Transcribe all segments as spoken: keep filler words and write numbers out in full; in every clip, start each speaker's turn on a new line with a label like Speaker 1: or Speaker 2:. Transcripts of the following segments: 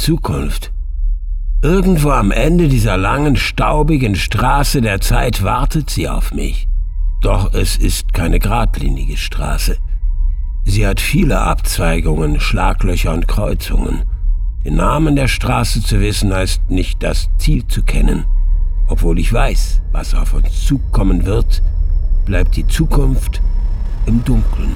Speaker 1: Zukunft. Irgendwo am Ende dieser langen, staubigen Straße der Zeit wartet sie auf mich. Doch es ist keine geradlinige Straße. Sie hat viele Abzweigungen, Schlaglöcher und Kreuzungen. Den Namen der Straße zu wissen, heißt nicht das Ziel zu kennen. Obwohl ich weiß, was auf uns zukommen wird, bleibt die Zukunft im Dunkeln.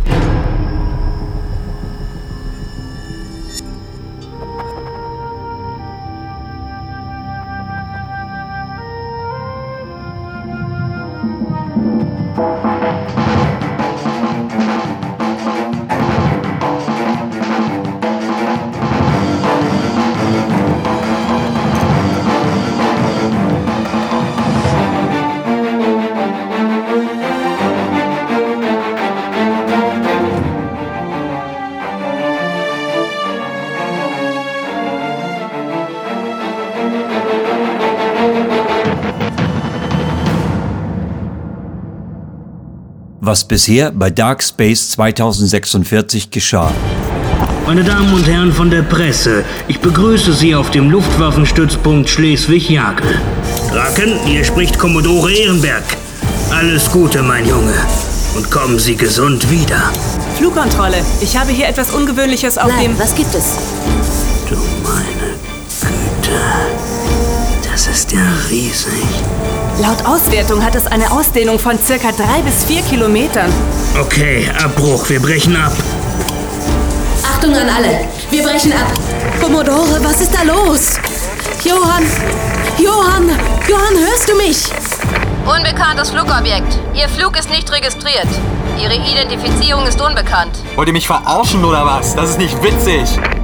Speaker 2: Was bisher bei Dark Space zweitausendsechsundvierzig geschah.
Speaker 3: Meine Damen und Herren von der Presse, ich begrüße Sie auf dem Luftwaffenstützpunkt Schleswig-Jagel. Draken, hier spricht Kommodore Ehrenberg. Alles Gute, mein Junge. Und kommen Sie gesund wieder.
Speaker 4: Flugkontrolle. Ich habe hier etwas Ungewöhnliches auf
Speaker 5: Nein,
Speaker 4: dem...
Speaker 5: was gibt es?
Speaker 3: Du meine Güte. Das ist ja riesig.
Speaker 4: Laut Auswertung hat es eine Ausdehnung von circa drei bis vier Kilometern.
Speaker 3: Okay, Abbruch, wir brechen ab.
Speaker 5: Achtung an alle, wir brechen ab.
Speaker 6: Kommodore, was ist da los? Johann, Johann, Johann, hörst du mich?
Speaker 7: Unbekanntes Flugobjekt. Ihr Flug ist nicht registriert. Ihre Identifizierung ist unbekannt.
Speaker 8: Wollt ihr mich verarschen oder was? Das ist nicht witzig.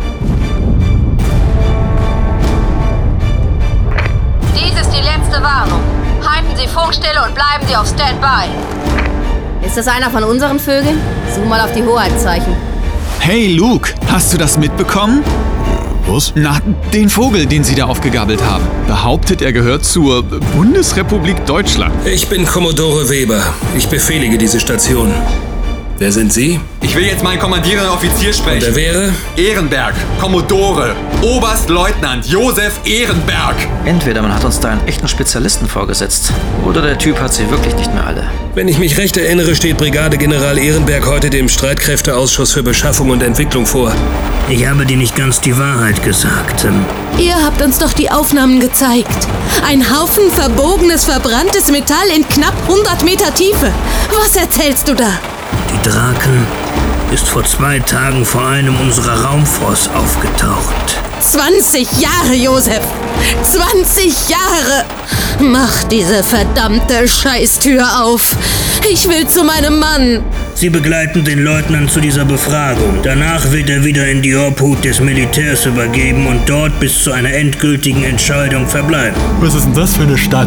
Speaker 7: Dies ist die letzte Warnung. Halten Sie Funkstille und bleiben Sie auf Standby.
Speaker 5: Ist das einer von unseren Vögeln? Zoom mal auf die Hoheitszeichen.
Speaker 9: Hey Luke, hast du das mitbekommen?
Speaker 10: Was?
Speaker 9: Na, den Vogel, den sie da aufgegabelt haben. Behauptet, er gehört zur Bundesrepublik Deutschland.
Speaker 11: Ich bin Kommodore Weber. Ich befehlige diese Station. Wer sind Sie?
Speaker 8: Ich will jetzt meinen kommandierenden Offizier sprechen.
Speaker 11: Und der wäre?
Speaker 8: Ehrenberg, Kommodore, Oberstleutnant Josef Ehrenberg.
Speaker 12: Entweder man hat uns da einen echten Spezialisten vorgesetzt, oder der Typ hat sie wirklich nicht mehr alle.
Speaker 11: Wenn ich mich recht erinnere, steht Brigadegeneral Ehrenberg heute dem Streitkräfteausschuss für Beschaffung und Entwicklung vor.
Speaker 3: Ich habe dir nicht ganz die Wahrheit gesagt.
Speaker 6: Ihr habt uns doch die Aufnahmen gezeigt. Ein Haufen verbogenes, verbranntes Metall in knapp hundert Meter Tiefe. Was erzählst du da?
Speaker 3: Die Draken ist vor zwei Tagen vor einem unserer Raumforts aufgetaucht.
Speaker 6: zwanzig Jahre, Josef! zwanzig Jahre! Mach diese verdammte Scheißtür auf! Ich will zu meinem Mann!
Speaker 3: Sie begleiten den Leutnant zu dieser Befragung. Danach wird er wieder in die Obhut des Militärs übergeben und dort bis zu einer endgültigen Entscheidung verbleiben.
Speaker 10: Was ist denn das für eine Stadt?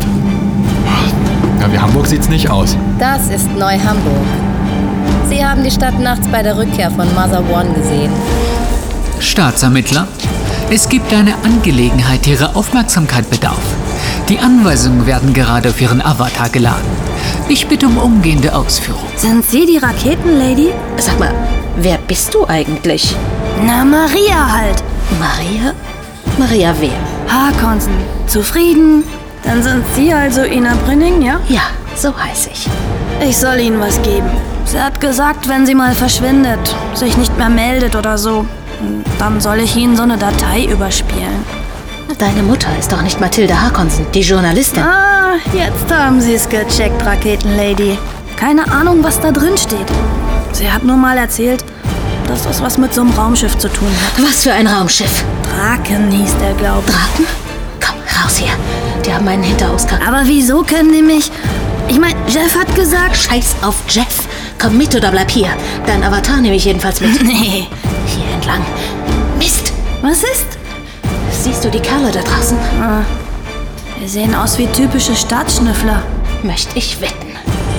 Speaker 10: Ja, wie Hamburg sieht's nicht aus.
Speaker 5: Das ist Neu-Hamburg. Sie haben die Stadt nachts bei der Rückkehr von Mother One gesehen.
Speaker 13: Staatsermittler, es gibt eine Angelegenheit, die Ihrer Aufmerksamkeit bedarf. Die Anweisungen werden gerade auf Ihren Avatar geladen. Ich bitte um umgehende Ausführung.
Speaker 6: Sind Sie die Raketenlady?
Speaker 5: Sag mal, wer bist du eigentlich?
Speaker 6: Na, Maria halt.
Speaker 5: Maria? Maria wer?
Speaker 6: Harkonsen. Zufrieden? Dann sind Sie also Ina Brünning, ja?
Speaker 5: Ja, so heiß ich.
Speaker 6: Ich soll Ihnen was geben. Sie hat gesagt, wenn sie mal verschwindet, sich nicht mehr meldet oder so, dann soll ich Ihnen so eine Datei überspielen.
Speaker 5: Deine Mutter ist doch nicht Mathilde Harkonsen, die Journalistin.
Speaker 6: Ah, jetzt haben Sie es gecheckt, Raketenlady. Keine Ahnung, was da drin steht. Sie hat nur mal erzählt, dass das was mit so einem Raumschiff zu tun hat.
Speaker 5: Was für ein Raumschiff?
Speaker 6: Draken hieß der, glaube ich.
Speaker 5: Draken? Komm, raus hier. Die haben meinen Hinterausgang.
Speaker 6: Aber wieso können die mich... Ich meine, Jeff hat gesagt...
Speaker 5: Scheiß auf Jeff. Komm mit oder bleib hier. Dein Avatar nehme ich jedenfalls mit.
Speaker 6: Nee.
Speaker 5: Hier entlang. Mist.
Speaker 6: Was ist?
Speaker 5: Siehst du die Kerle da draußen?
Speaker 6: Ah. Wir sehen aus wie typische Staatsschnüffler.
Speaker 5: Möchte ich wetten.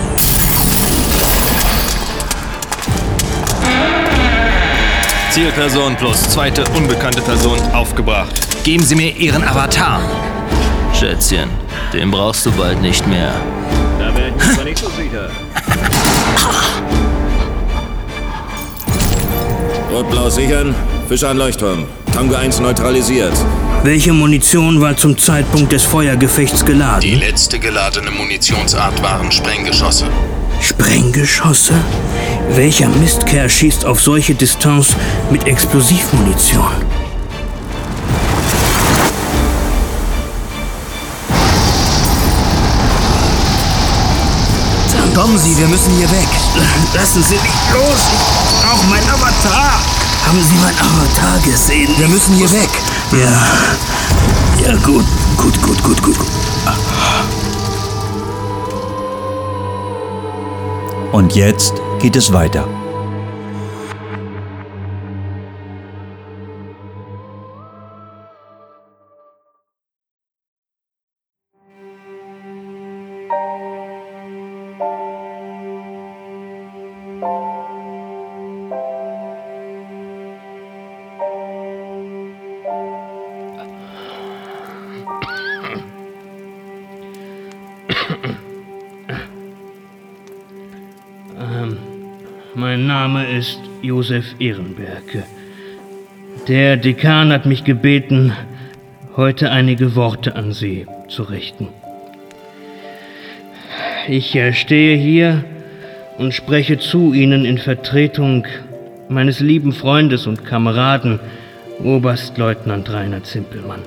Speaker 14: Zielperson plus zweite unbekannte Person aufgebracht. Geben Sie mir Ihren Avatar.
Speaker 15: Schätzchen, den brauchst du bald nicht mehr.
Speaker 14: Da wäre ich mir nicht so sicher.
Speaker 11: Rot-Blau sichern.
Speaker 16: Fischer an Leuchtturm. Tango eins neutralisiert.
Speaker 3: Welche Munition war zum Zeitpunkt des Feuergefechts geladen?
Speaker 17: Die letzte geladene Munitionsart waren Sprenggeschosse.
Speaker 3: Sprenggeschosse? Welcher Mistkerl schießt auf solche Distanz mit Explosivmunition?
Speaker 12: Kommen Sie, wir müssen hier weg.
Speaker 3: Lassen Sie mich los. Ich brauche mein Avatar. Haben Sie mein Avatar gesehen?
Speaker 12: Wir müssen hier weg.
Speaker 3: Ja. Ja, gut. Gut, gut, gut, gut, gut.
Speaker 2: Und jetzt geht es weiter.
Speaker 3: Mein Name ist Josef Ehrenberg. Der Dekan hat mich gebeten, heute einige Worte an Sie zu richten. Ich äh, stehe hier und spreche zu Ihnen in Vertretung meines lieben Freundes und Kameraden, Oberstleutnant Rainer Zimpelmann.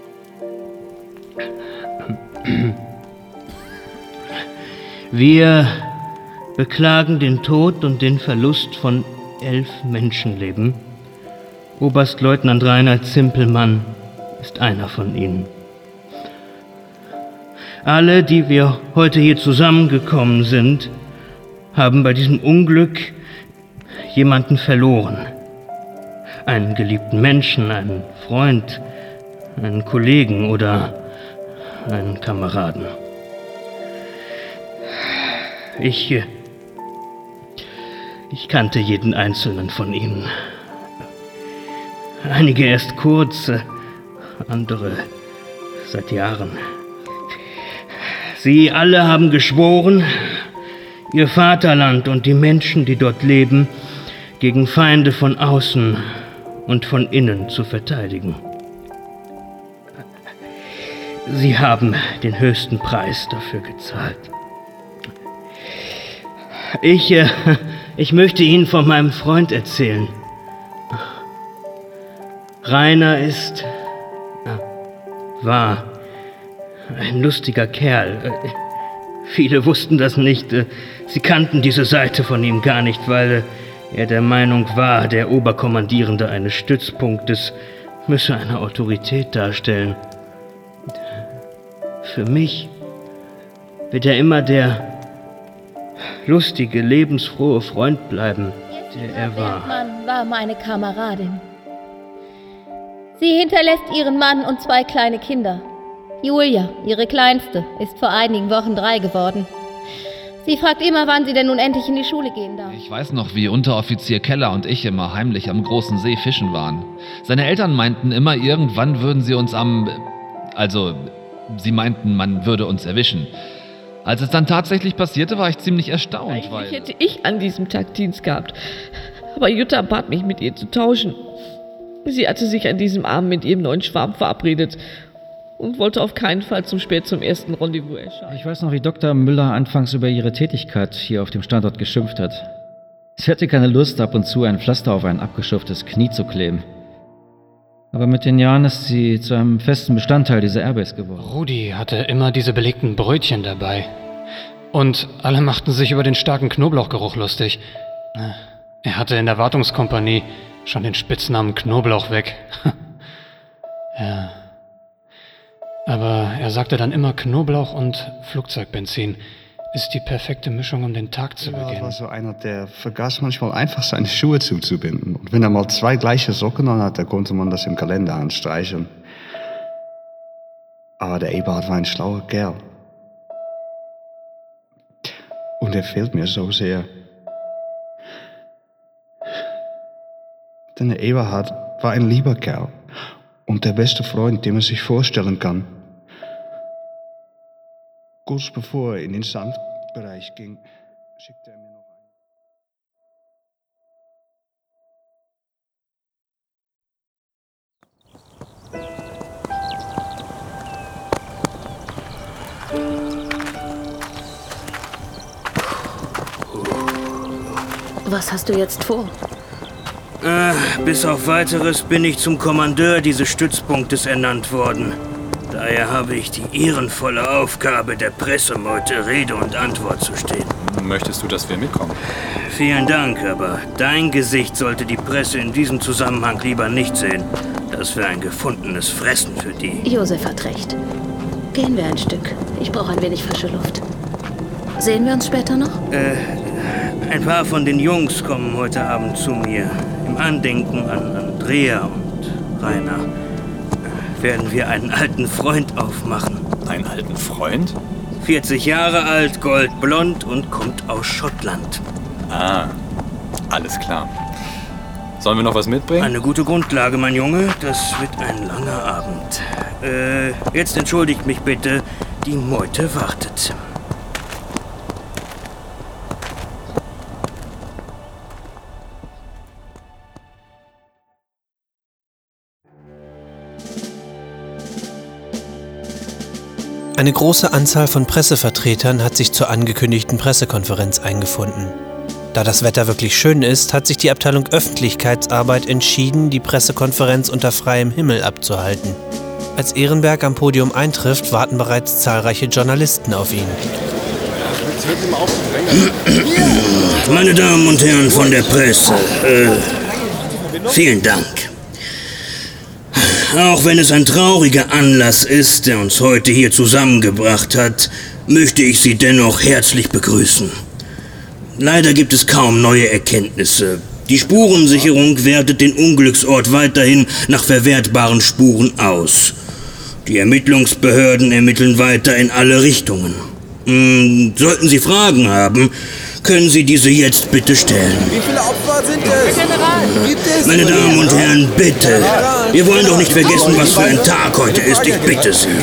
Speaker 3: Wir beklagen den Tod und den Verlust von elf Menschenleben. Oberstleutnant Rainer Zimpelmann ist einer von ihnen. Alle, die wir heute hier zusammengekommen sind, haben bei diesem Unglück jemanden verloren. Einen geliebten Menschen, einen Freund, einen Kollegen oder einen Kameraden. Ich, ich kannte jeden einzelnen von ihnen. Einige erst kurz, andere seit Jahren. Sie alle haben geschworen, ihr Vaterland und die Menschen, die dort leben, gegen Feinde von außen und von innen zu verteidigen. Sie haben den höchsten Preis dafür gezahlt. Ich, äh, ich möchte Ihnen von meinem Freund erzählen. Rainer ist, äh, war ein lustiger Kerl. Äh, viele wussten das nicht. Äh, sie kannten diese Seite von ihm gar nicht, weil äh, er der Meinung war, der Oberkommandierende eines Stützpunktes müsse eine Autorität darstellen. Für mich wird er immer der lustige, lebensfrohe Freund bleiben, der er war.
Speaker 5: Bergmann war meine Kameradin. Sie hinterlässt ihren Mann und zwei kleine Kinder. Julia, ihre Kleinste, ist vor einigen Wochen drei geworden. Sie fragt immer, wann sie denn nun endlich in die Schule gehen darf.
Speaker 18: Ich weiß noch, wie Unteroffizier Keller und ich immer heimlich am großen See fischen waren. Seine Eltern meinten immer, irgendwann würden sie uns am... Also, sie meinten, man würde uns erwischen. Als es dann tatsächlich passierte, war ich ziemlich erstaunt,
Speaker 19: Eigentlich
Speaker 18: weil...
Speaker 19: hätte ich an diesem Tag Dienst gehabt. Aber Jutta bat mich, mit ihr zu tauschen. Sie hatte sich an diesem Abend mit ihrem neuen Schwarm verabredet und wollte auf keinen Fall zum spät zum ersten Rendezvous erscheinen.
Speaker 20: Ich weiß noch, wie Doktor Müller anfangs über ihre Tätigkeit hier auf dem Standort geschimpft hat. Sie hatte keine Lust, ab und zu ein Pflaster auf ein abgeschürftes Knie zu kleben. Aber mit den Jahren ist sie zu einem festen Bestandteil dieser Airbase geworden.
Speaker 21: Rudi hatte immer diese belegten Brötchen dabei. Und alle machten sich über den starken Knoblauchgeruch lustig. Er hatte in der Wartungskompanie schon den Spitznamen Knoblauch weg. Ja. Aber er sagte dann immer, Knoblauch und Flugzeugbenzin ist die perfekte Mischung, um den Tag zu beginnen.
Speaker 22: Er war so einer, der vergaß manchmal einfach seine Schuhe zuzubinden. Und wenn er mal zwei gleiche Socken an hatte, konnte man das im Kalender anstreichen. Aber der Eberhard war ein schlauer Kerl. Und er fehlt mir so sehr. Denn der Eberhard war ein lieber Kerl. Und der beste Freund, den man sich vorstellen kann. Kurz bevor er in den Sandbereich ging, schickte er mir
Speaker 6: Was hast du jetzt vor?
Speaker 3: Äh, bis auf Weiteres bin ich zum Kommandeur dieses Stützpunktes ernannt worden. Daher habe ich die ehrenvolle Aufgabe, der Pressemeute Rede und Antwort zu stehen.
Speaker 10: Möchtest du, dass wir mitkommen?
Speaker 3: Vielen Dank, aber dein Gesicht sollte die Presse in diesem Zusammenhang lieber nicht sehen. Das wäre ein gefundenes Fressen für die.
Speaker 6: Josef hat recht. Gehen wir ein Stück. Ich brauche ein wenig frische Luft. Sehen wir uns später noch?
Speaker 3: Äh, ein paar von den Jungs kommen heute Abend zu mir. Im Andenken an Andrea und Rainer werden wir einen alten Freund aufmachen.
Speaker 10: Einen alten Freund?
Speaker 3: vierzig Jahre alt, goldblond und kommt aus Schottland.
Speaker 10: Ah, alles klar. Sollen wir noch was mitbringen?
Speaker 3: Eine gute Grundlage, mein Junge. Das wird ein langer Abend. Äh, jetzt entschuldigt mich bitte. Die Meute wartet.
Speaker 1: Eine große Anzahl von Pressevertretern hat sich zur angekündigten Pressekonferenz eingefunden. Da das Wetter wirklich schön ist, hat sich die Abteilung Öffentlichkeitsarbeit entschieden, die Pressekonferenz unter freiem Himmel abzuhalten. Als Ehrenberg am Podium eintrifft, warten bereits zahlreiche Journalisten auf ihn.
Speaker 3: Meine Damen und Herren von der Presse, äh, vielen Dank. Auch wenn es ein trauriger Anlass ist, der uns heute hier zusammengebracht hat, möchte ich Sie dennoch herzlich begrüßen. Leider gibt es kaum neue Erkenntnisse. Die Spurensicherung wertet den Unglücksort weiterhin nach verwertbaren Spuren aus. Die Ermittlungsbehörden ermitteln weiter in alle Richtungen. Hm, sollten Sie Fragen haben, können Sie diese jetzt bitte stellen.
Speaker 4: Wie viele Opfer sind es? Herr General, gibt es?
Speaker 3: Meine Damen und Herren, bitte. Wir wollen doch nicht vergessen, was für ein Tag heute ist. Ich bitte Sie.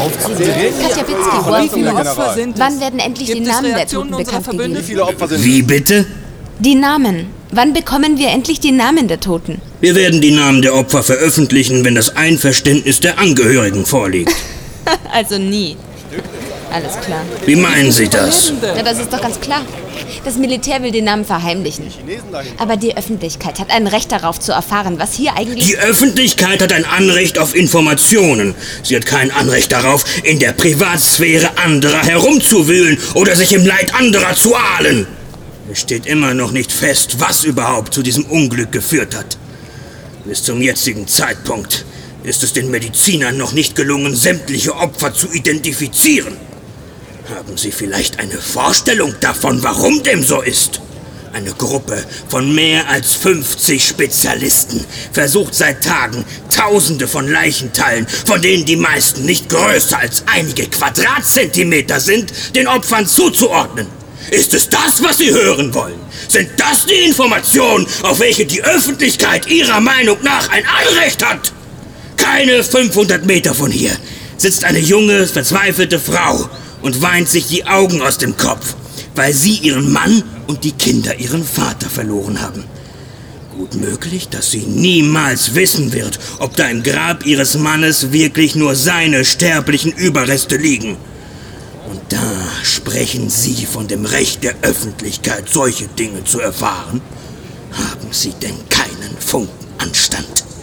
Speaker 7: Katja Witzki, wie viele Opfer sind es? Wann werden endlich die Namen der Toten bekannt gegeben?
Speaker 3: Wie bitte?
Speaker 7: Die Namen. Wann bekommen wir endlich die Namen der Toten?
Speaker 3: Wir werden die Namen der Opfer veröffentlichen, wenn das Einverständnis der Angehörigen vorliegt.
Speaker 7: Also nie. Alles klar.
Speaker 3: Wie meinen Sie das?
Speaker 7: Ja, das ist doch ganz klar. Das Militär will den Namen verheimlichen. Aber die Öffentlichkeit hat ein Recht darauf zu erfahren, was hier eigentlich...
Speaker 3: Die Öffentlichkeit hat ein Anrecht auf Informationen. Sie hat kein Anrecht darauf, in der Privatsphäre anderer herumzuwühlen oder sich im Leid anderer zu ahlen. Es steht immer noch nicht fest, was überhaupt zu diesem Unglück geführt hat. Bis zum jetzigen Zeitpunkt ist es den Medizinern noch nicht gelungen, sämtliche Opfer zu identifizieren. Haben Sie vielleicht eine Vorstellung davon, warum dem so ist? Eine Gruppe von mehr als fünfzig Spezialisten versucht seit Tagen, Tausende von Leichenteilen, von denen die meisten nicht größer als einige Quadratzentimeter sind, den Opfern zuzuordnen. Ist es das, was Sie hören wollen? Sind das die Informationen, auf welche die Öffentlichkeit Ihrer Meinung nach ein Anrecht hat? Keine fünfhundert Meter von hier sitzt eine junge, verzweifelte Frau und weint sich die Augen aus dem Kopf, weil sie ihren Mann und die Kinder ihren Vater verloren haben. Gut möglich, dass sie niemals wissen wird, ob da im Grab ihres Mannes wirklich nur seine sterblichen Überreste liegen. Und da sprechen Sie von dem Recht der Öffentlichkeit, solche Dinge zu erfahren? Haben Sie denn keinen Funken Anstand?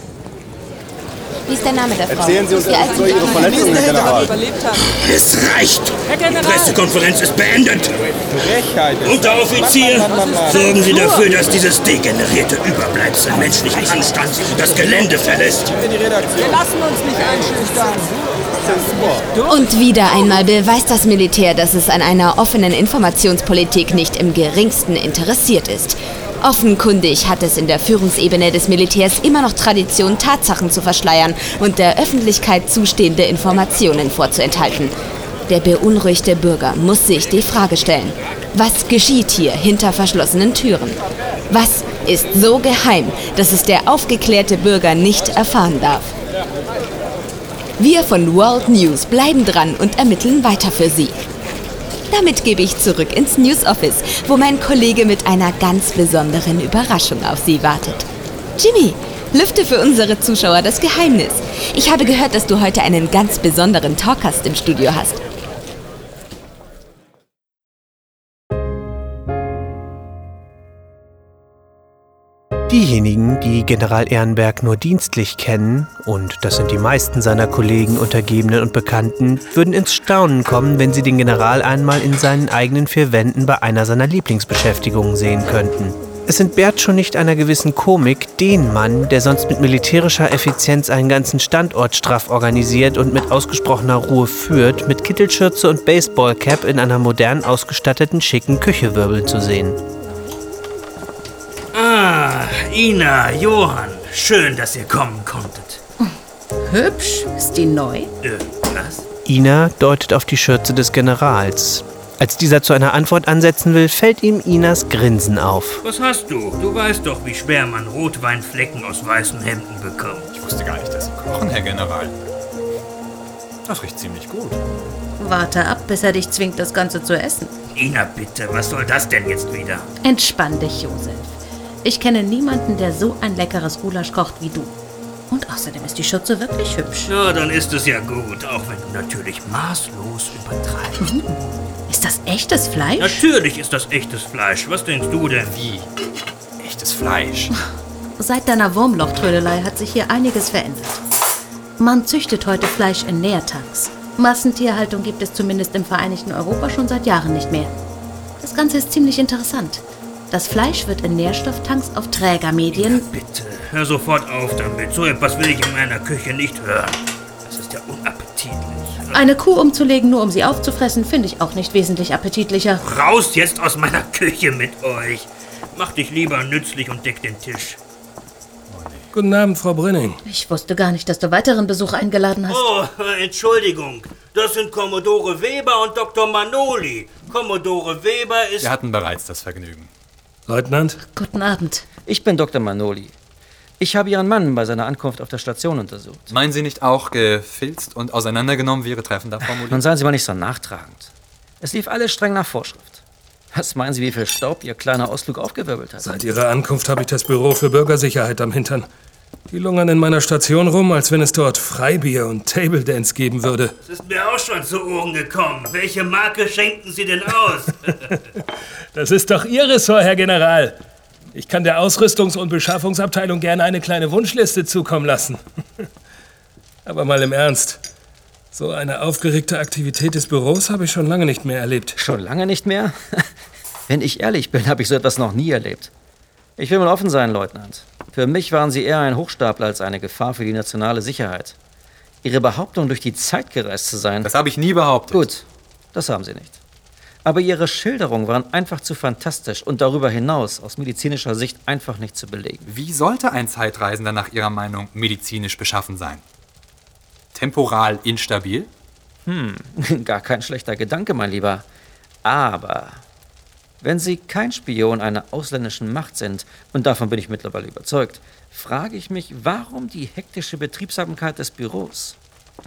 Speaker 7: Wie ist der Name der Frau?
Speaker 4: Erzählen Sie uns, was soll Ihre Verletzungen, Herr General?
Speaker 3: Es reicht! Die Pressekonferenz ist beendet! Unteroffizier, sorgen Sie dafür, dass dieses degenerierte Überbleibsel menschlichen Anstands das Gelände verlässt.
Speaker 4: Wir lassen uns nicht einschüchtern.
Speaker 7: Und wieder einmal beweist das Militär, dass es an einer offenen Informationspolitik nicht im geringsten interessiert ist. Offenkundig hat es in der Führungsebene des Militärs immer noch Tradition, Tatsachen zu verschleiern und der Öffentlichkeit zustehende Informationen vorzuenthalten. Der beunruhigte Bürger muss sich die Frage stellen: Was geschieht hier hinter verschlossenen Türen? Was ist so geheim, dass es der aufgeklärte Bürger nicht erfahren darf? Wir von World News bleiben dran und ermitteln weiter für Sie. Damit gebe ich zurück ins News Office, wo mein Kollege mit einer ganz besonderen Überraschung auf Sie wartet. Jimmy, lüfte für unsere Zuschauer das Geheimnis. Ich habe gehört, dass du heute einen ganz besonderen Talkgast im Studio hast.
Speaker 1: Diejenigen, die General Ehrenberg nur dienstlich kennen, und das sind die meisten seiner Kollegen, Untergebenen und Bekannten, würden ins Staunen kommen, wenn sie den General einmal in seinen eigenen vier Wänden bei einer seiner Lieblingsbeschäftigungen sehen könnten. Es entbehrt schon nicht einer gewissen Komik, den Mann, der sonst mit militärischer Effizienz einen ganzen Standort straff organisiert und mit ausgesprochener Ruhe führt, mit Kittelschürze und Baseballcap in einer modern ausgestatteten, schicken Küche wirbeln zu sehen.
Speaker 3: Ah, Ina, Johann, schön, dass ihr kommen konntet.
Speaker 8: Hübsch, ist die neu?
Speaker 3: Äh, was?
Speaker 1: Ina deutet auf die Schürze des Generals. Als dieser zu einer Antwort ansetzen will, fällt ihm Inas Grinsen auf.
Speaker 3: Was hast du? Du weißt doch, wie schwer man Rotweinflecken aus weißen Hemden bekommt.
Speaker 10: Ich wusste gar nicht, dass Sie kochen, Herr General. Das riecht ziemlich gut.
Speaker 8: Warte ab, bis er dich zwingt, das Ganze zu essen.
Speaker 3: Ina, bitte, was soll das denn jetzt wieder?
Speaker 8: Entspann dich, Josef. Ich kenne niemanden, der so ein leckeres Gulasch kocht wie du. Und außerdem ist die Schürze wirklich hübsch.
Speaker 3: Ja, dann ist es ja gut, auch wenn du natürlich maßlos übertreibst.
Speaker 8: Mhm. Ist das echtes Fleisch?
Speaker 3: Natürlich ist das echtes Fleisch. Was denkst du denn?
Speaker 10: Wie? Echtes Fleisch?
Speaker 8: Seit deiner Wurmlochtrödelei hat sich hier einiges verändert. Man züchtet heute Fleisch in Nährtanks. Massentierhaltung gibt es zumindest im Vereinigten Europa schon seit Jahren nicht mehr. Das Ganze ist ziemlich interessant. Das Fleisch wird in Nährstofftanks auf Trägermedien...
Speaker 3: Ja, bitte, hör sofort auf damit. So etwas will ich in meiner Küche nicht hören. Das ist ja unappetitlich.
Speaker 8: Eine Kuh umzulegen, nur um sie aufzufressen, finde ich auch nicht wesentlich appetitlicher.
Speaker 3: Raus jetzt aus meiner Küche mit euch. Mach dich lieber nützlich und deck den Tisch.
Speaker 11: Guten Abend, Frau Brünning.
Speaker 8: Ich wusste gar nicht, dass du weiteren Besuch eingeladen hast.
Speaker 3: Oh, Entschuldigung. Das sind Kommodore Weber und Doktor Manoli. Kommodore Weber ist...
Speaker 10: Wir hatten bereits das Vergnügen.
Speaker 11: Leutnant?
Speaker 8: Guten Abend.
Speaker 12: Ich bin Doktor Manoli. Ich habe Ihren Mann bei seiner Ankunft auf der Station untersucht.
Speaker 10: Meinen Sie nicht auch gefilzt und auseinandergenommen, wie Ihre Treffen da formuliert?
Speaker 12: Nun seien Sie mal nicht so nachtragend. Es lief alles streng nach Vorschrift. Was meinen Sie, wie viel Staub Ihr kleiner Ausflug aufgewirbelt hat?
Speaker 11: Seit Ihrer Ankunft habe ich das Büro für Bürgersicherheit am Hintern. Die lungern in meiner Station rum, als wenn es dort Freibier und Table Dance geben würde.
Speaker 3: Das ist mir auch schon zu Ohren gekommen. Welche Marke schenken Sie denn aus?
Speaker 11: Das ist doch Ihr Ressort, Herr General. Ich kann der Ausrüstungs- und Beschaffungsabteilung gerne eine kleine Wunschliste zukommen lassen. Aber mal im Ernst. So eine aufgeregte Aktivität des Büros habe ich schon lange nicht mehr erlebt.
Speaker 12: Schon lange nicht mehr? Wenn ich ehrlich bin, habe ich so etwas noch nie erlebt. Ich will mal offen sein, Leutnant. Für mich waren Sie eher ein Hochstapler als eine Gefahr für die nationale Sicherheit. Ihre Behauptung, durch die Zeit gereist zu sein...
Speaker 10: Das habe ich nie behauptet.
Speaker 12: Gut, das haben Sie nicht. Aber Ihre Schilderungen waren einfach zu fantastisch und darüber hinaus aus medizinischer Sicht einfach nicht zu belegen.
Speaker 10: Wie sollte ein Zeitreisender nach Ihrer Meinung medizinisch beschaffen sein? Temporal instabil?
Speaker 12: Hm, gar kein schlechter Gedanke, mein Lieber. Aber wenn Sie kein Spion einer ausländischen Macht sind, und davon bin ich mittlerweile überzeugt, frage ich mich, warum die hektische Betriebsamkeit des Büros?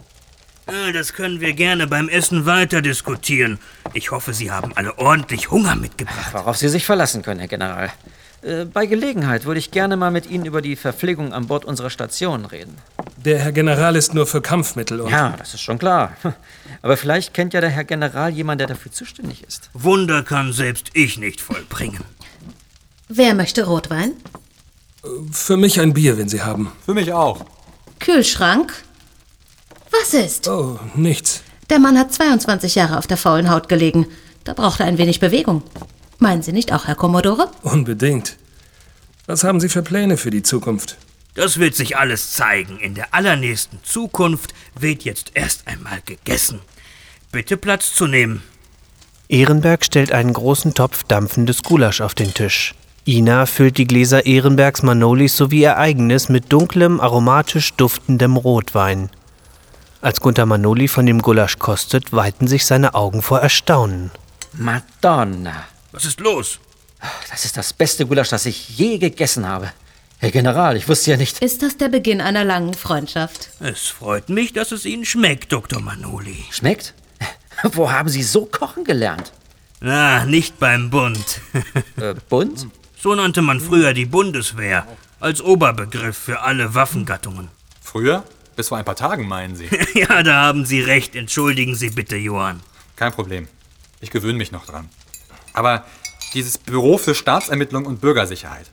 Speaker 3: Das können wir gerne beim Essen weiter diskutieren. Ich hoffe, Sie haben alle ordentlich Hunger mitgebracht.
Speaker 12: Worauf Sie sich verlassen können, Herr General. Äh, bei Gelegenheit würde ich gerne mal mit Ihnen über die Verpflegung an Bord unserer Station reden.
Speaker 11: Der Herr General ist nur für Kampfmittel und...
Speaker 12: Ja, das ist schon klar. Aber vielleicht kennt ja der Herr General jemanden, der dafür zuständig ist.
Speaker 3: Wunder kann selbst ich nicht vollbringen.
Speaker 8: Wer möchte Rotwein?
Speaker 11: Für mich ein Bier, wenn Sie haben.
Speaker 10: Für mich auch.
Speaker 8: Kühlschrank? Was ist?
Speaker 11: Oh, nichts.
Speaker 8: Der Mann hat zweiundzwanzig Jahre auf der faulen Haut gelegen. Da braucht er ein wenig Bewegung. Meinen Sie nicht auch, Herr Kommodore?
Speaker 11: Unbedingt. Was haben Sie für Pläne für die Zukunft?
Speaker 3: Das wird sich alles zeigen. In der allernächsten Zukunft wird jetzt erst einmal gegessen. Bitte Platz zu nehmen.
Speaker 1: Ehrenberg stellt einen großen Topf dampfendes Gulasch auf den Tisch. Ina füllt die Gläser Ehrenbergs, Manolis sowie ihr eigenes mit dunklem, aromatisch duftendem Rotwein. Als Gunther Manoli von dem Gulasch kostet, weiten sich seine Augen vor Erstaunen.
Speaker 12: Madonna!
Speaker 3: Was ist los?
Speaker 12: Das ist das beste Gulasch, das ich je gegessen habe. Herr General, ich wusste ja nicht...
Speaker 8: Ist das der Beginn einer langen Freundschaft?
Speaker 3: Es freut mich, dass es Ihnen schmeckt, Doktor Manoli.
Speaker 12: Schmeckt? Wo haben Sie so kochen gelernt?
Speaker 3: Na, nicht beim Bund.
Speaker 12: äh, Bund?
Speaker 3: So nannte man früher die Bundeswehr, als Oberbegriff für alle Waffengattungen.
Speaker 10: Früher? Bis vor ein paar Tagen, meinen Sie?
Speaker 3: Ja, da haben Sie recht. Entschuldigen Sie bitte, Johann.
Speaker 10: Kein Problem. Ich gewöhne mich noch dran. Aber dieses Büro für Staatsermittlung und Bürgersicherheit,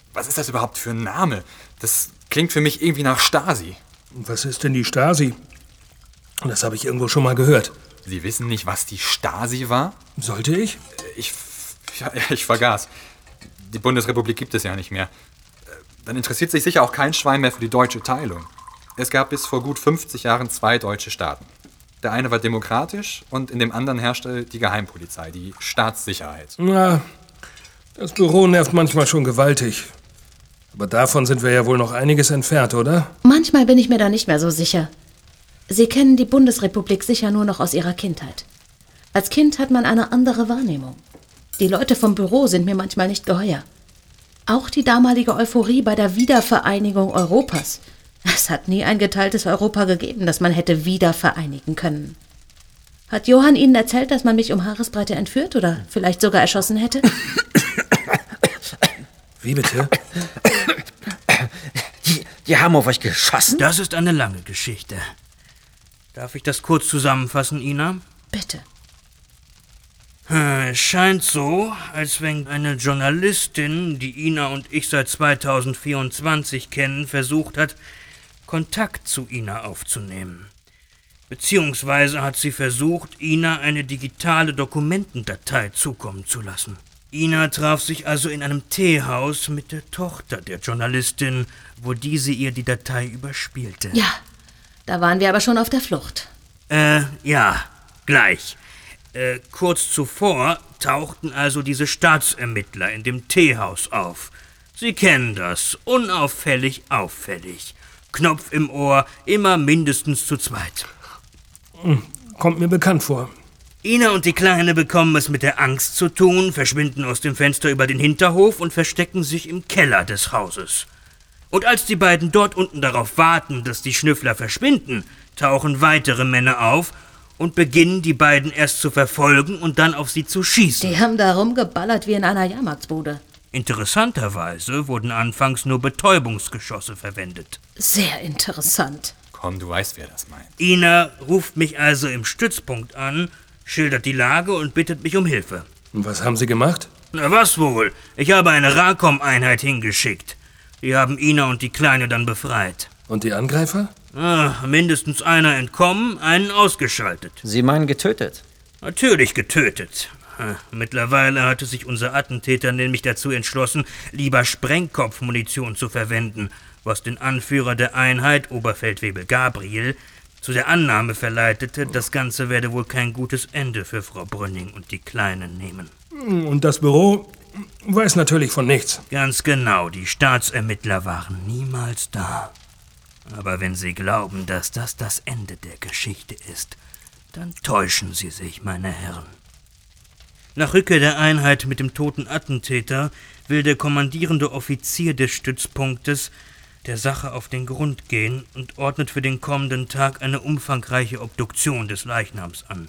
Speaker 10: Was ist das überhaupt für ein Name? Das klingt für mich irgendwie nach Stasi.
Speaker 11: Was ist denn die Stasi? Das habe ich irgendwo schon mal gehört.
Speaker 10: Sie wissen nicht, was die Stasi war?
Speaker 11: Sollte ich?
Speaker 10: Ich, ja, ich vergaß. Die Bundesrepublik gibt es ja nicht mehr. Dann interessiert sich sicher auch kein Schwein mehr für die deutsche Teilung. Es gab bis vor gut fünfzig Jahren zwei deutsche Staaten. Der eine war demokratisch und in dem anderen herrschte die Geheimpolizei, die Staatssicherheit.
Speaker 11: Na, das Büro nervt manchmal schon gewaltig. Aber davon sind wir ja wohl noch einiges entfernt, oder?
Speaker 8: Manchmal bin ich mir da nicht mehr so sicher. Sie kennen die Bundesrepublik sicher nur noch aus Ihrer Kindheit. Als Kind hat man eine andere Wahrnehmung. Die Leute vom Büro sind mir manchmal nicht geheuer. Auch die damalige Euphorie bei der Wiedervereinigung Europas. Es hat nie ein geteiltes Europa gegeben, das man hätte wieder vereinigen können. Hat Johann Ihnen erzählt, dass man mich um Haaresbreite entführt oder vielleicht sogar erschossen hätte?
Speaker 11: Wie bitte?
Speaker 12: Die, die haben auf euch geschossen?
Speaker 3: Das ist eine lange Geschichte. Darf ich das kurz zusammenfassen, Ina?
Speaker 8: Bitte.
Speaker 3: Es scheint so, als wenn eine Journalistin, die Ina und ich seit zweitausendvierundzwanzig kennen, versucht hat, Kontakt zu Ina aufzunehmen. Beziehungsweise hat sie versucht, Ina eine digitale Dokumentendatei zukommen zu lassen. Ina traf sich also in einem Teehaus mit der Tochter der Journalistin, wo diese ihr die Datei überspielte.
Speaker 8: Ja, da waren wir aber schon auf der Flucht.
Speaker 3: Äh, ja, gleich. Äh, kurz zuvor tauchten also diese Staatsermittler in dem Teehaus auf. Sie kennen das, unauffällig auffällig. Knopf im Ohr, immer mindestens zu zweit.
Speaker 11: Kommt mir bekannt vor.
Speaker 3: Ina und die Kleine bekommen es mit der Angst zu tun, verschwinden aus dem Fenster über den Hinterhof und verstecken sich im Keller des Hauses. Und als die beiden dort unten darauf warten, dass die Schnüffler verschwinden, tauchen weitere Männer auf und beginnen, die beiden erst zu verfolgen und dann auf sie zu schießen.
Speaker 8: Die haben da rumgeballert wie in einer Jahrmarktsbude.
Speaker 3: Interessanterweise wurden anfangs nur Betäubungsgeschosse verwendet.
Speaker 8: Sehr interessant.
Speaker 10: Komm, du weißt, wer das meint.
Speaker 3: Ina ruft mich also im Stützpunkt an, schildert die Lage und bittet mich um Hilfe.
Speaker 11: Und was haben Sie gemacht?
Speaker 3: Na was wohl? Ich habe eine Racom-Einheit hingeschickt. Die haben Ina und die Kleine dann befreit.
Speaker 11: Und die Angreifer?
Speaker 3: Ah, mindestens einer entkommen, einen ausgeschaltet.
Speaker 12: Sie meinen getötet?
Speaker 3: Natürlich getötet. Mittlerweile hatte sich unser Attentäter nämlich dazu entschlossen, lieber Sprengkopfmunition zu verwenden, was den Anführer der Einheit, Oberfeldwebel Gabriel, zu der Annahme verleitete, das Ganze werde wohl kein gutes Ende für Frau Brünning und die Kleinen nehmen.
Speaker 11: Und das Büro weiß natürlich von nichts.
Speaker 3: Ganz genau, die Staatsermittler waren niemals da. Aber wenn Sie glauben, dass das das Ende der Geschichte ist, dann täuschen Sie sich, meine Herren. Nach Rückkehr der Einheit mit dem toten Attentäter will der kommandierende Offizier des Stützpunktes der Sache auf den Grund gehen und ordnet für den kommenden Tag eine umfangreiche Obduktion des Leichnams an.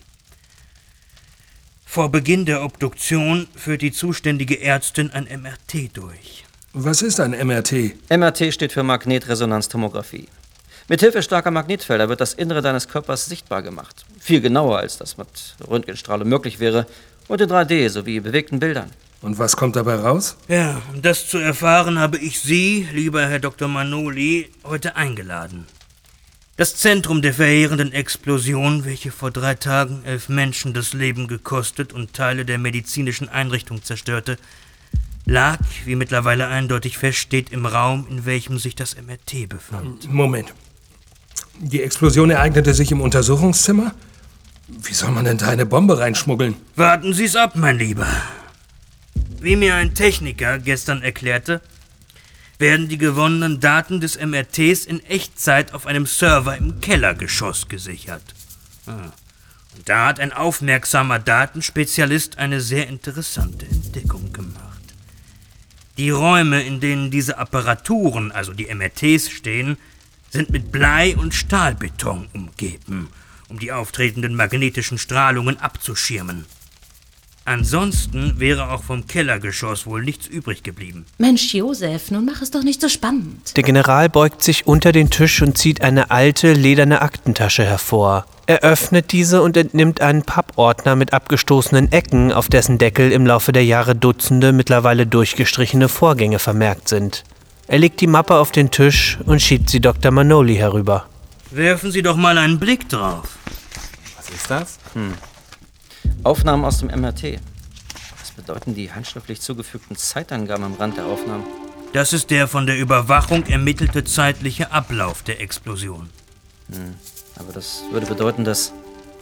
Speaker 3: Vor Beginn der Obduktion führt die zuständige Ärztin ein M R T durch.
Speaker 11: Was ist ein M R T?
Speaker 12: M R T steht für Magnetresonanztomographie. Mithilfe starker Magnetfelder wird das Innere deines Körpers sichtbar gemacht. Viel genauer, als das mit Röntgenstrahlung möglich wäre. Und in drei D sowie bewegten Bildern.
Speaker 11: Und was kommt dabei raus?
Speaker 3: Ja, um das zu erfahren, habe ich Sie, lieber Herr Doktor Manoli, heute eingeladen. Das Zentrum der verheerenden Explosion, welche vor drei Tagen elf Menschen das Leben gekostet und Teile der medizinischen Einrichtung zerstörte, lag, wie mittlerweile eindeutig feststeht, im Raum, in welchem sich das M R T befand.
Speaker 11: Moment. Die Explosion ereignete sich im Untersuchungszimmer? Wie soll man denn da eine Bombe reinschmuggeln?
Speaker 3: Warten Sie's ab, mein Lieber. Wie mir ein Techniker gestern erklärte, werden die gewonnenen Daten des M R Ts in Echtzeit auf einem Server im Kellergeschoss gesichert. Ah. Und da hat ein aufmerksamer Datenspezialist eine sehr interessante Entdeckung gemacht. Die Räume, in denen diese Apparaturen, also die M R Ts, stehen, sind mit Blei- und Stahlbeton umgeben, um die auftretenden magnetischen Strahlungen abzuschirmen. Ansonsten wäre auch vom Kellergeschoss wohl nichts übrig geblieben.
Speaker 8: Mensch, Josef, nun mach es doch nicht so spannend.
Speaker 1: Der General beugt sich unter den Tisch und zieht eine alte, lederne Aktentasche hervor. Er öffnet diese und entnimmt einen Pappordner mit abgestoßenen Ecken, auf dessen Deckel im Laufe der Jahre Dutzende mittlerweile durchgestrichene Vorgänge vermerkt sind. Er legt die Mappe auf den Tisch und schiebt sie Doktor Manoli herüber.
Speaker 3: Werfen Sie doch mal einen Blick drauf.
Speaker 10: Was ist das?
Speaker 12: Hm. Aufnahmen aus dem M R T. Was bedeuten die handschriftlich zugefügten Zeitangaben am Rand der Aufnahmen?
Speaker 3: Das ist der von der Überwachung ermittelte zeitliche Ablauf der Explosion.
Speaker 12: Hm. Aber das würde bedeuten, dass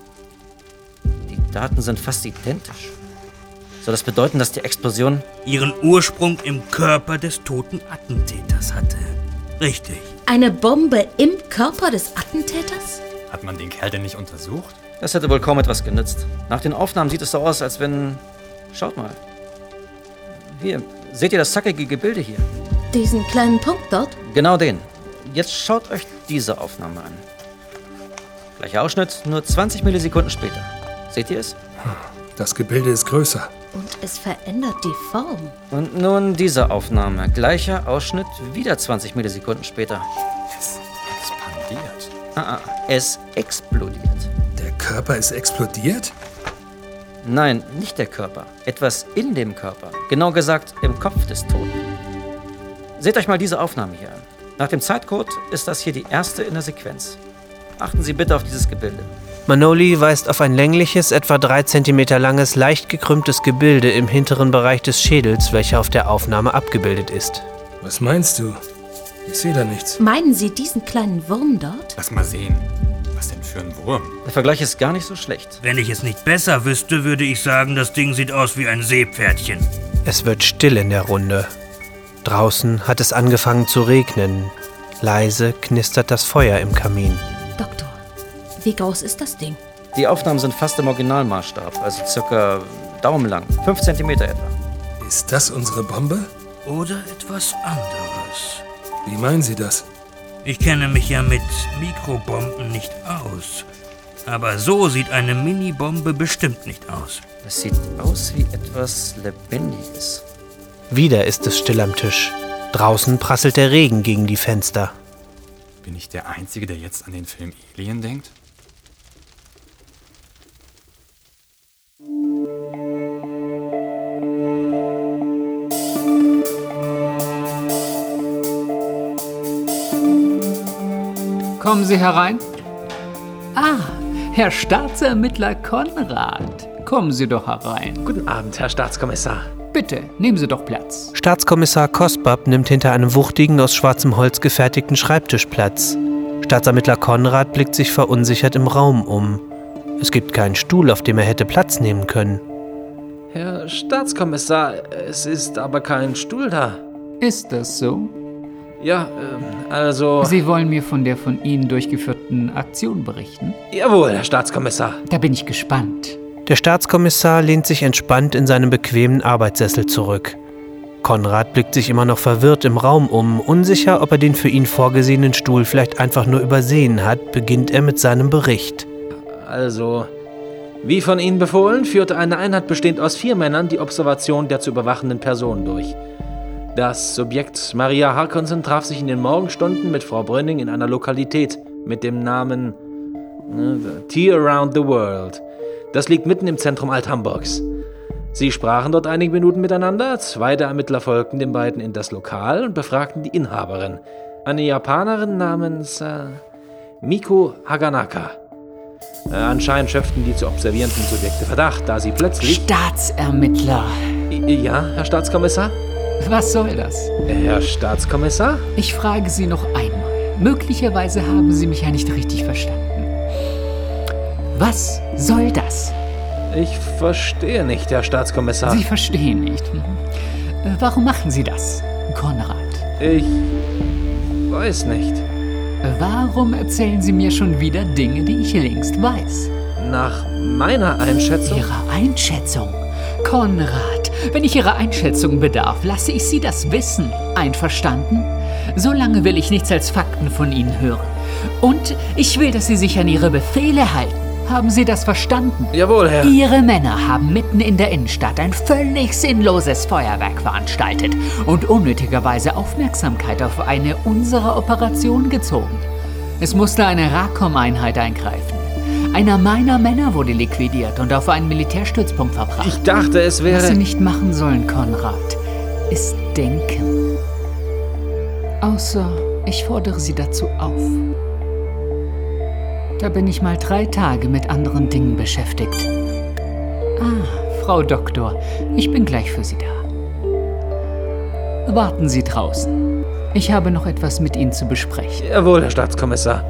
Speaker 12: die Daten sind fast identisch. Soll das bedeuten, dass die Explosion
Speaker 3: ihren Ursprung im Körper des toten Attentäters hatte? Richtig.
Speaker 8: Eine Bombe im Körper des Attentäters?
Speaker 10: Hat man den Kerl denn nicht untersucht?
Speaker 12: Das hätte wohl kaum etwas genützt. Nach den Aufnahmen sieht es so aus, als wenn... Schaut mal. Hier, seht ihr das zackige Gebilde hier?
Speaker 8: Diesen kleinen Punkt dort?
Speaker 12: Genau den. Jetzt schaut euch diese Aufnahme an. Gleicher Ausschnitt, nur zwanzig Millisekunden später. Seht ihr es?
Speaker 11: Das Gebilde ist größer.
Speaker 8: Und es verändert die Form.
Speaker 12: Und nun diese Aufnahme. Gleicher Ausschnitt, wieder zwanzig Millisekunden später.
Speaker 10: Es expandiert.
Speaker 12: Ah, ah, es explodiert.
Speaker 11: Der Körper ist explodiert?
Speaker 12: Nein, nicht der Körper. Etwas in dem Körper. Genau gesagt, im Kopf des Toten. Seht euch mal diese Aufnahme hier an. Nach dem Zeitcode ist das hier die erste in der Sequenz. Achten Sie bitte auf dieses Gebilde.
Speaker 1: Manoli weist auf ein längliches, etwa drei Zentimeter langes, leicht gekrümmtes Gebilde im hinteren Bereich des Schädels, welcher auf der Aufnahme abgebildet ist.
Speaker 11: Was meinst du? Ich sehe da nichts.
Speaker 8: Meinen Sie diesen kleinen Wurm dort?
Speaker 10: Lass mal sehen. Was denn für ein Wurm?
Speaker 12: Der Vergleich ist gar nicht so schlecht.
Speaker 3: Wenn ich es nicht besser wüsste, würde ich sagen, das Ding sieht aus wie ein Seepferdchen.
Speaker 1: Es wird still in der Runde. Draußen hat es angefangen zu regnen. Leise knistert das Feuer im Kamin.
Speaker 8: Doktor, wie groß ist das Ding?
Speaker 12: Die Aufnahmen sind fast im Originalmaßstab, also circa daumenlang, fünf Zentimeter etwa.
Speaker 11: Ist das unsere Bombe?
Speaker 3: Oder etwas anderes.
Speaker 11: Wie meinen Sie das?
Speaker 3: Ich kenne mich ja mit Mikrobomben nicht aus. Aber so sieht eine Minibombe bestimmt nicht aus.
Speaker 12: Es sieht aus wie etwas Lebendiges.
Speaker 1: Wieder ist es still am Tisch. Draußen prasselt der Regen gegen die Fenster.
Speaker 10: Bin ich der Einzige, der jetzt an den Film Alien denkt?
Speaker 9: Kommen Sie herein. Ah, Herr Staatsermittler Konrad. Kommen Sie doch herein.
Speaker 13: Guten Abend, Herr Staatskommissar.
Speaker 9: Bitte, nehmen Sie doch Platz.
Speaker 1: Staatskommissar Kosbab nimmt hinter einem wuchtigen, aus schwarzem Holz gefertigten Schreibtisch Platz. Staatsermittler Konrad blickt sich verunsichert im Raum um. Es gibt keinen Stuhl, auf dem er hätte Platz nehmen können.
Speaker 13: Herr Staatskommissar, es ist aber kein Stuhl da.
Speaker 9: Ist das so?
Speaker 13: Ja, ähm, also...
Speaker 9: Sie wollen mir von der von Ihnen durchgeführten Aktion berichten?
Speaker 13: Jawohl, Herr Staatskommissar.
Speaker 9: Da bin ich gespannt.
Speaker 1: Der Staatskommissar lehnt sich entspannt in seinem bequemen Arbeitssessel zurück. Konrad blickt sich immer noch verwirrt im Raum um. Unsicher, ob er den für ihn vorgesehenen Stuhl vielleicht einfach nur übersehen hat, beginnt er mit seinem Bericht.
Speaker 13: Also, wie von Ihnen befohlen, führte eine Einheit bestehend aus vier Männern die Observation der zu überwachenden Personen durch. Das Subjekt Maria Harkonsen traf sich in den Morgenstunden mit Frau Brönning in einer Lokalität mit dem Namen äh, Tea Around the World. Das liegt mitten im Zentrum Alt-Hamburgs. Sie sprachen dort einige Minuten miteinander, zwei der Ermittler folgten den beiden in das Lokal und befragten die Inhaberin, eine Japanerin namens äh, Miko Haganaka. Äh, anscheinend schöpften die zu observierenden Subjekte Verdacht, da sie plötzlich...
Speaker 9: Staatsermittler.
Speaker 13: Ja, Herr Staatskommissar?
Speaker 9: Was soll das?
Speaker 13: Herr Staatskommissar?
Speaker 9: Ich frage Sie noch einmal. Möglicherweise haben Sie mich ja nicht richtig verstanden. Was soll das?
Speaker 13: Ich verstehe nicht, Herr Staatskommissar.
Speaker 9: Sie verstehen nicht. Warum machen Sie das, Konrad?
Speaker 13: Ich weiß nicht.
Speaker 9: Warum erzählen Sie mir schon wieder Dinge, die ich längst weiß?
Speaker 13: Nach meiner Einschätzung?
Speaker 9: Ihrer Einschätzung? Konrad, wenn ich Ihrer Einschätzung bedarf, lasse ich Sie das wissen. Einverstanden? Solange will ich nichts als Fakten von Ihnen hören. Und ich will, dass Sie sich an Ihre Befehle halten. Haben Sie das verstanden?
Speaker 13: Jawohl, Herr.
Speaker 9: Ihre Männer haben mitten in der Innenstadt ein völlig sinnloses Feuerwerk veranstaltet und unnötigerweise Aufmerksamkeit auf eine unserer Operationen gezogen. Es musste eine Rakom-Einheit eingreifen. Einer meiner Männer wurde liquidiert und auf einen Militärstützpunkt verbracht.
Speaker 13: Ich dachte, es wäre...
Speaker 9: Was Sie nicht machen sollen, Konrad, ist denken. Außer ich fordere Sie dazu auf. Da bin ich mal drei Tage mit anderen Dingen beschäftigt. Ah, Frau Doktor, ich bin gleich für Sie da. Warten Sie draußen. Ich habe noch etwas mit Ihnen zu besprechen.
Speaker 13: Jawohl, Herr Staatskommissar.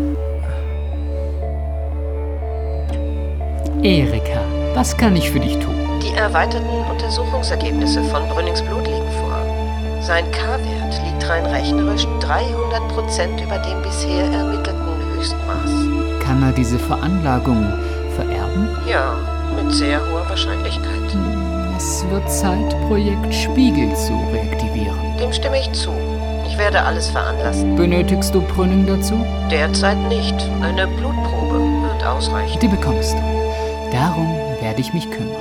Speaker 9: Erika, was kann ich für dich tun?
Speaker 14: Die erweiterten Untersuchungsergebnisse von Brünings Blut liegen vor. Sein K-Wert liegt rein rechnerisch dreihundert Prozent über dem bisher ermittelten Höchstmaß.
Speaker 9: Kann er diese Veranlagung vererben?
Speaker 14: Ja, mit sehr hoher Wahrscheinlichkeit.
Speaker 9: Es wird Zeit, Projekt Spiegel zu reaktivieren.
Speaker 14: Dem stimme ich zu. Ich werde alles veranlassen.
Speaker 9: Benötigst du Brüning dazu?
Speaker 14: Derzeit nicht. Eine Blutprobe wird ausreichen.
Speaker 9: Die bekommst du. Darum werde ich mich kümmern.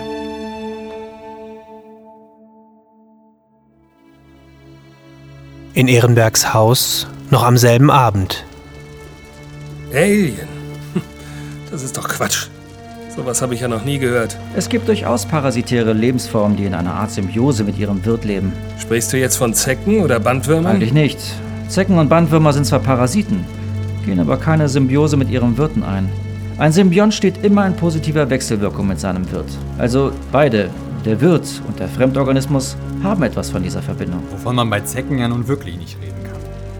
Speaker 1: In Ehrenbergs Haus noch am selben Abend.
Speaker 11: Alien? Das ist doch Quatsch. Sowas habe ich ja noch nie gehört.
Speaker 20: Es gibt durchaus parasitäre Lebensformen, die in einer Art Symbiose mit ihrem Wirt leben.
Speaker 11: Sprichst du jetzt von Zecken oder Bandwürmern?
Speaker 20: Eigentlich nicht. Zecken und Bandwürmer sind zwar Parasiten, gehen aber keine Symbiose mit ihren Wirten ein. Ein Symbiont steht immer in positiver Wechselwirkung mit seinem Wirt. Also beide, der Wirt und der Fremdorganismus, haben etwas von dieser Verbindung.
Speaker 10: Wovon man bei Zecken ja nun wirklich nicht reden kann.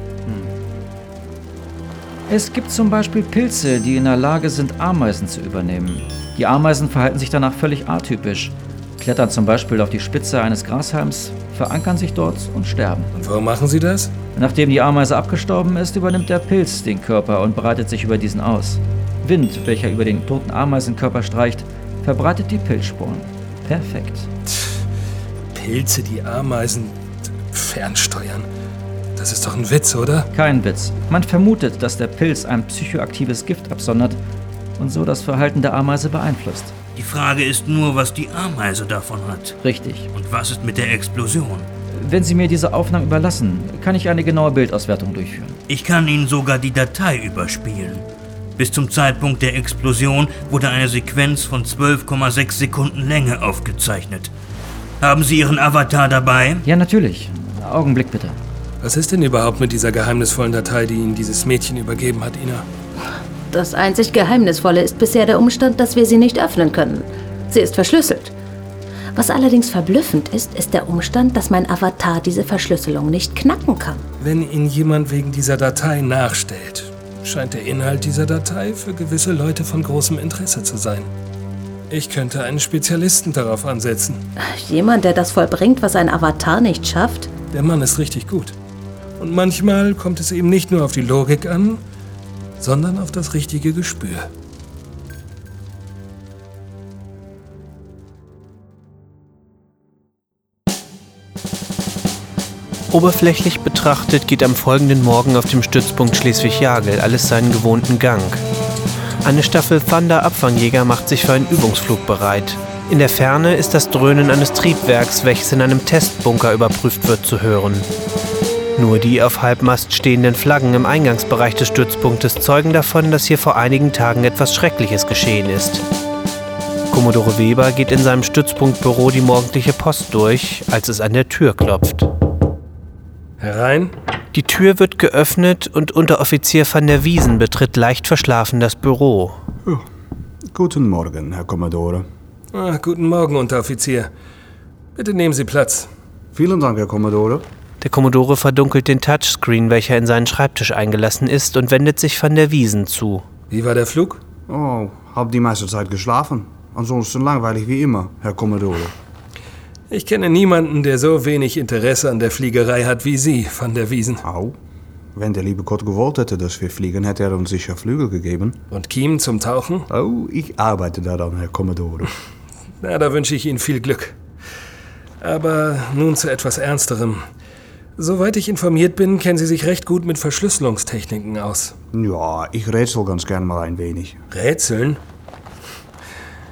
Speaker 20: Es gibt zum Beispiel Pilze, die in der Lage sind, Ameisen zu übernehmen. Die Ameisen verhalten sich danach völlig atypisch, klettern zum Beispiel auf die Spitze eines Grashalms, verankern sich dort und sterben.
Speaker 11: Und warum machen sie das?
Speaker 20: Nachdem die Ameise abgestorben ist, übernimmt der Pilz den Körper und breitet sich über diesen aus. Wind, welcher über den toten Ameisenkörper streicht, verbreitet die Pilzsporen. Perfekt.
Speaker 11: Pilze, die Ameisen fernsteuern. Das ist doch ein Witz, oder?
Speaker 20: Kein Witz. Man vermutet, dass der Pilz ein psychoaktives Gift absondert und so das Verhalten der Ameise beeinflusst.
Speaker 3: Die Frage ist nur, was die Ameise davon hat.
Speaker 20: Richtig.
Speaker 3: Und was ist mit der Explosion?
Speaker 20: Wenn Sie mir diese Aufnahmen überlassen, kann ich eine genaue Bildauswertung durchführen.
Speaker 3: Ich kann Ihnen sogar die Datei überspielen. Bis zum Zeitpunkt der Explosion wurde eine Sequenz von zwölf Komma sechs Sekunden Länge aufgezeichnet. Haben Sie Ihren Avatar dabei?
Speaker 20: Ja, natürlich. Augenblick bitte.
Speaker 11: Was ist denn überhaupt mit dieser geheimnisvollen Datei, die Ihnen dieses Mädchen übergeben hat, Ina?
Speaker 8: Das einzig Geheimnisvolle ist bisher der Umstand, dass wir sie nicht öffnen können. Sie ist verschlüsselt. Was allerdings verblüffend ist, ist der Umstand, dass mein Avatar diese Verschlüsselung nicht knacken kann.
Speaker 11: Wenn Ihnen jemand wegen dieser Datei nachstellt, scheint der Inhalt dieser Datei für gewisse Leute von großem Interesse zu sein. Ich könnte einen Spezialisten darauf ansetzen.
Speaker 8: Jemand, der das vollbringt, was ein Avatar nicht schafft?
Speaker 11: Der Mann ist richtig gut. Und manchmal kommt es eben nicht nur auf die Logik an, sondern auf das richtige Gespür.
Speaker 1: Oberflächlich betrachtet geht am folgenden Morgen auf dem Stützpunkt Schleswig-Jagel alles seinen gewohnten Gang. Eine Staffel Thunder-Abfangjäger macht sich für einen Übungsflug bereit. In der Ferne ist das Dröhnen eines Triebwerks, welches in einem Testbunker überprüft wird, zu hören. Nur die auf Halbmast stehenden Flaggen im Eingangsbereich des Stützpunktes zeugen davon, dass hier vor einigen Tagen etwas Schreckliches geschehen ist. Kommodore Weber geht in seinem Stützpunktbüro die morgendliche Post durch, als es an der Tür klopft.
Speaker 11: Herein?
Speaker 1: Die Tür wird geöffnet und Unteroffizier van der Wiesen betritt leicht verschlafen das Büro.
Speaker 22: Oh. Guten Morgen, Herr Kommodore.
Speaker 11: Ah, guten Morgen, Unteroffizier. Bitte nehmen Sie Platz.
Speaker 22: Vielen Dank, Herr Kommodore.
Speaker 1: Der Kommodore verdunkelt den Touchscreen, welcher in seinen Schreibtisch eingelassen ist, und wendet sich van der Wiesen zu.
Speaker 11: Wie war der Flug?
Speaker 22: Oh, hab die meiste Zeit geschlafen. Ansonsten langweilig wie immer, Herr Kommodore.
Speaker 11: Ich kenne niemanden, der so wenig Interesse an der Fliegerei hat wie Sie, van der Wiesen.
Speaker 22: Au. Wenn der liebe Gott gewollt hätte, dass wir fliegen, hätte er uns sicher Flügel gegeben.
Speaker 11: Und Kiem zum Tauchen?
Speaker 22: Oh, ich arbeite daran, Herr Kommodore.
Speaker 11: Na, da wünsche ich Ihnen viel Glück. Aber nun zu etwas Ernsterem. Soweit ich informiert bin, kennen Sie sich recht gut mit Verschlüsselungstechniken aus.
Speaker 22: Ja, ich rätsel ganz gern mal ein wenig.
Speaker 11: Rätseln?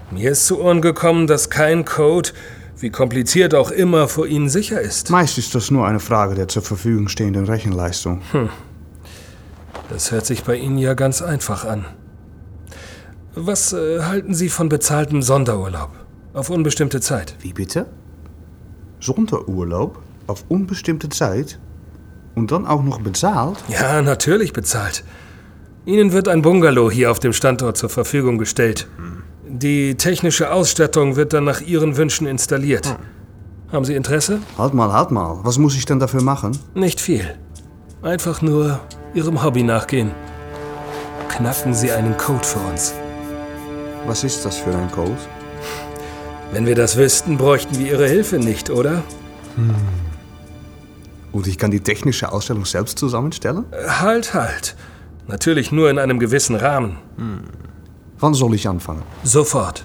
Speaker 11: Mir ist zu Ohren gekommen, dass kein Code, wie kompliziert auch immer, vor Ihnen sicher ist.
Speaker 22: Meist ist das nur eine Frage der zur Verfügung stehenden Rechenleistung.
Speaker 11: Hm. Das hört sich bei Ihnen ja ganz einfach an. Was äh, halten Sie von bezahltem Sonderurlaub? Auf unbestimmte Zeit.
Speaker 22: Wie bitte? Sonderurlaub? Auf unbestimmte Zeit? Und dann auch noch bezahlt?
Speaker 11: Ja, natürlich bezahlt. Ihnen wird ein Bungalow hier auf dem Standort zur Verfügung gestellt. Hm. Die technische Ausstattung wird dann nach Ihren Wünschen installiert. Hm. Haben Sie Interesse?
Speaker 22: Halt mal, halt mal. Was muss ich denn dafür machen?
Speaker 11: Nicht viel. Einfach nur Ihrem Hobby nachgehen. Knacken Sie einen Code für uns.
Speaker 22: Was ist das für ein Code?
Speaker 11: Wenn wir das wüssten, bräuchten wir Ihre Hilfe nicht, oder?
Speaker 22: Hm. Und ich kann die technische Ausstellung selbst zusammenstellen?
Speaker 11: Halt, halt. Natürlich nur in einem gewissen Rahmen.
Speaker 22: Hm. Wann soll ich anfangen?
Speaker 11: Sofort.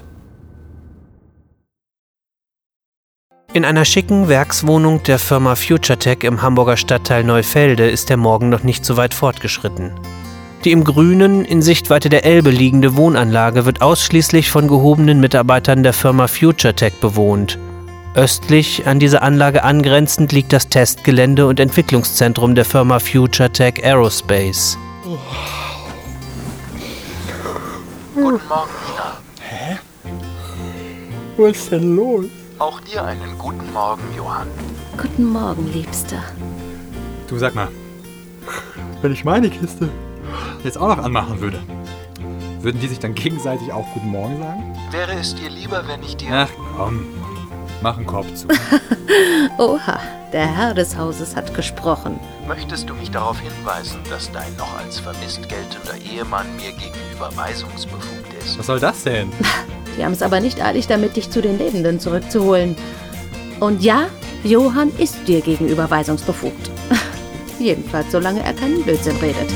Speaker 1: In einer schicken Werkswohnung der Firma FutureTech im Hamburger Stadtteil Neufelde ist der Morgen noch nicht so weit fortgeschritten. Die im Grünen, in Sichtweite der Elbe liegende Wohnanlage wird ausschließlich von gehobenen Mitarbeitern der Firma FutureTech bewohnt. Östlich, an diese Anlage angrenzend, liegt das Testgelände und Entwicklungszentrum der Firma FutureTech Aerospace.
Speaker 15: Oh. Guten Morgen, Ina.
Speaker 16: Hä? Was ist denn los?
Speaker 15: Auch dir einen guten Morgen, Johann.
Speaker 8: Guten Morgen, Liebster.
Speaker 10: Du, sag mal,
Speaker 16: Wenn ich meine Kiste
Speaker 10: jetzt auch noch anmachen würde, würden die sich dann gegenseitig auch Guten Morgen sagen?
Speaker 15: Wäre es dir lieber, wenn ich dir...
Speaker 10: Ach komm, mach einen Korb zu.
Speaker 8: Oha, der Herr des Hauses hat gesprochen.
Speaker 15: Möchtest du mich darauf hinweisen, dass dein noch als vermisst geltender Ehemann mir gegenüber weisungsbefugt ist?
Speaker 10: Was soll das denn?
Speaker 8: Die haben es aber nicht eilig damit, dich zu den Lebenden zurückzuholen. Und ja, Johann ist dir gegenüber weisungsbefugt. Jedenfalls, solange er keinen Blödsinn redet.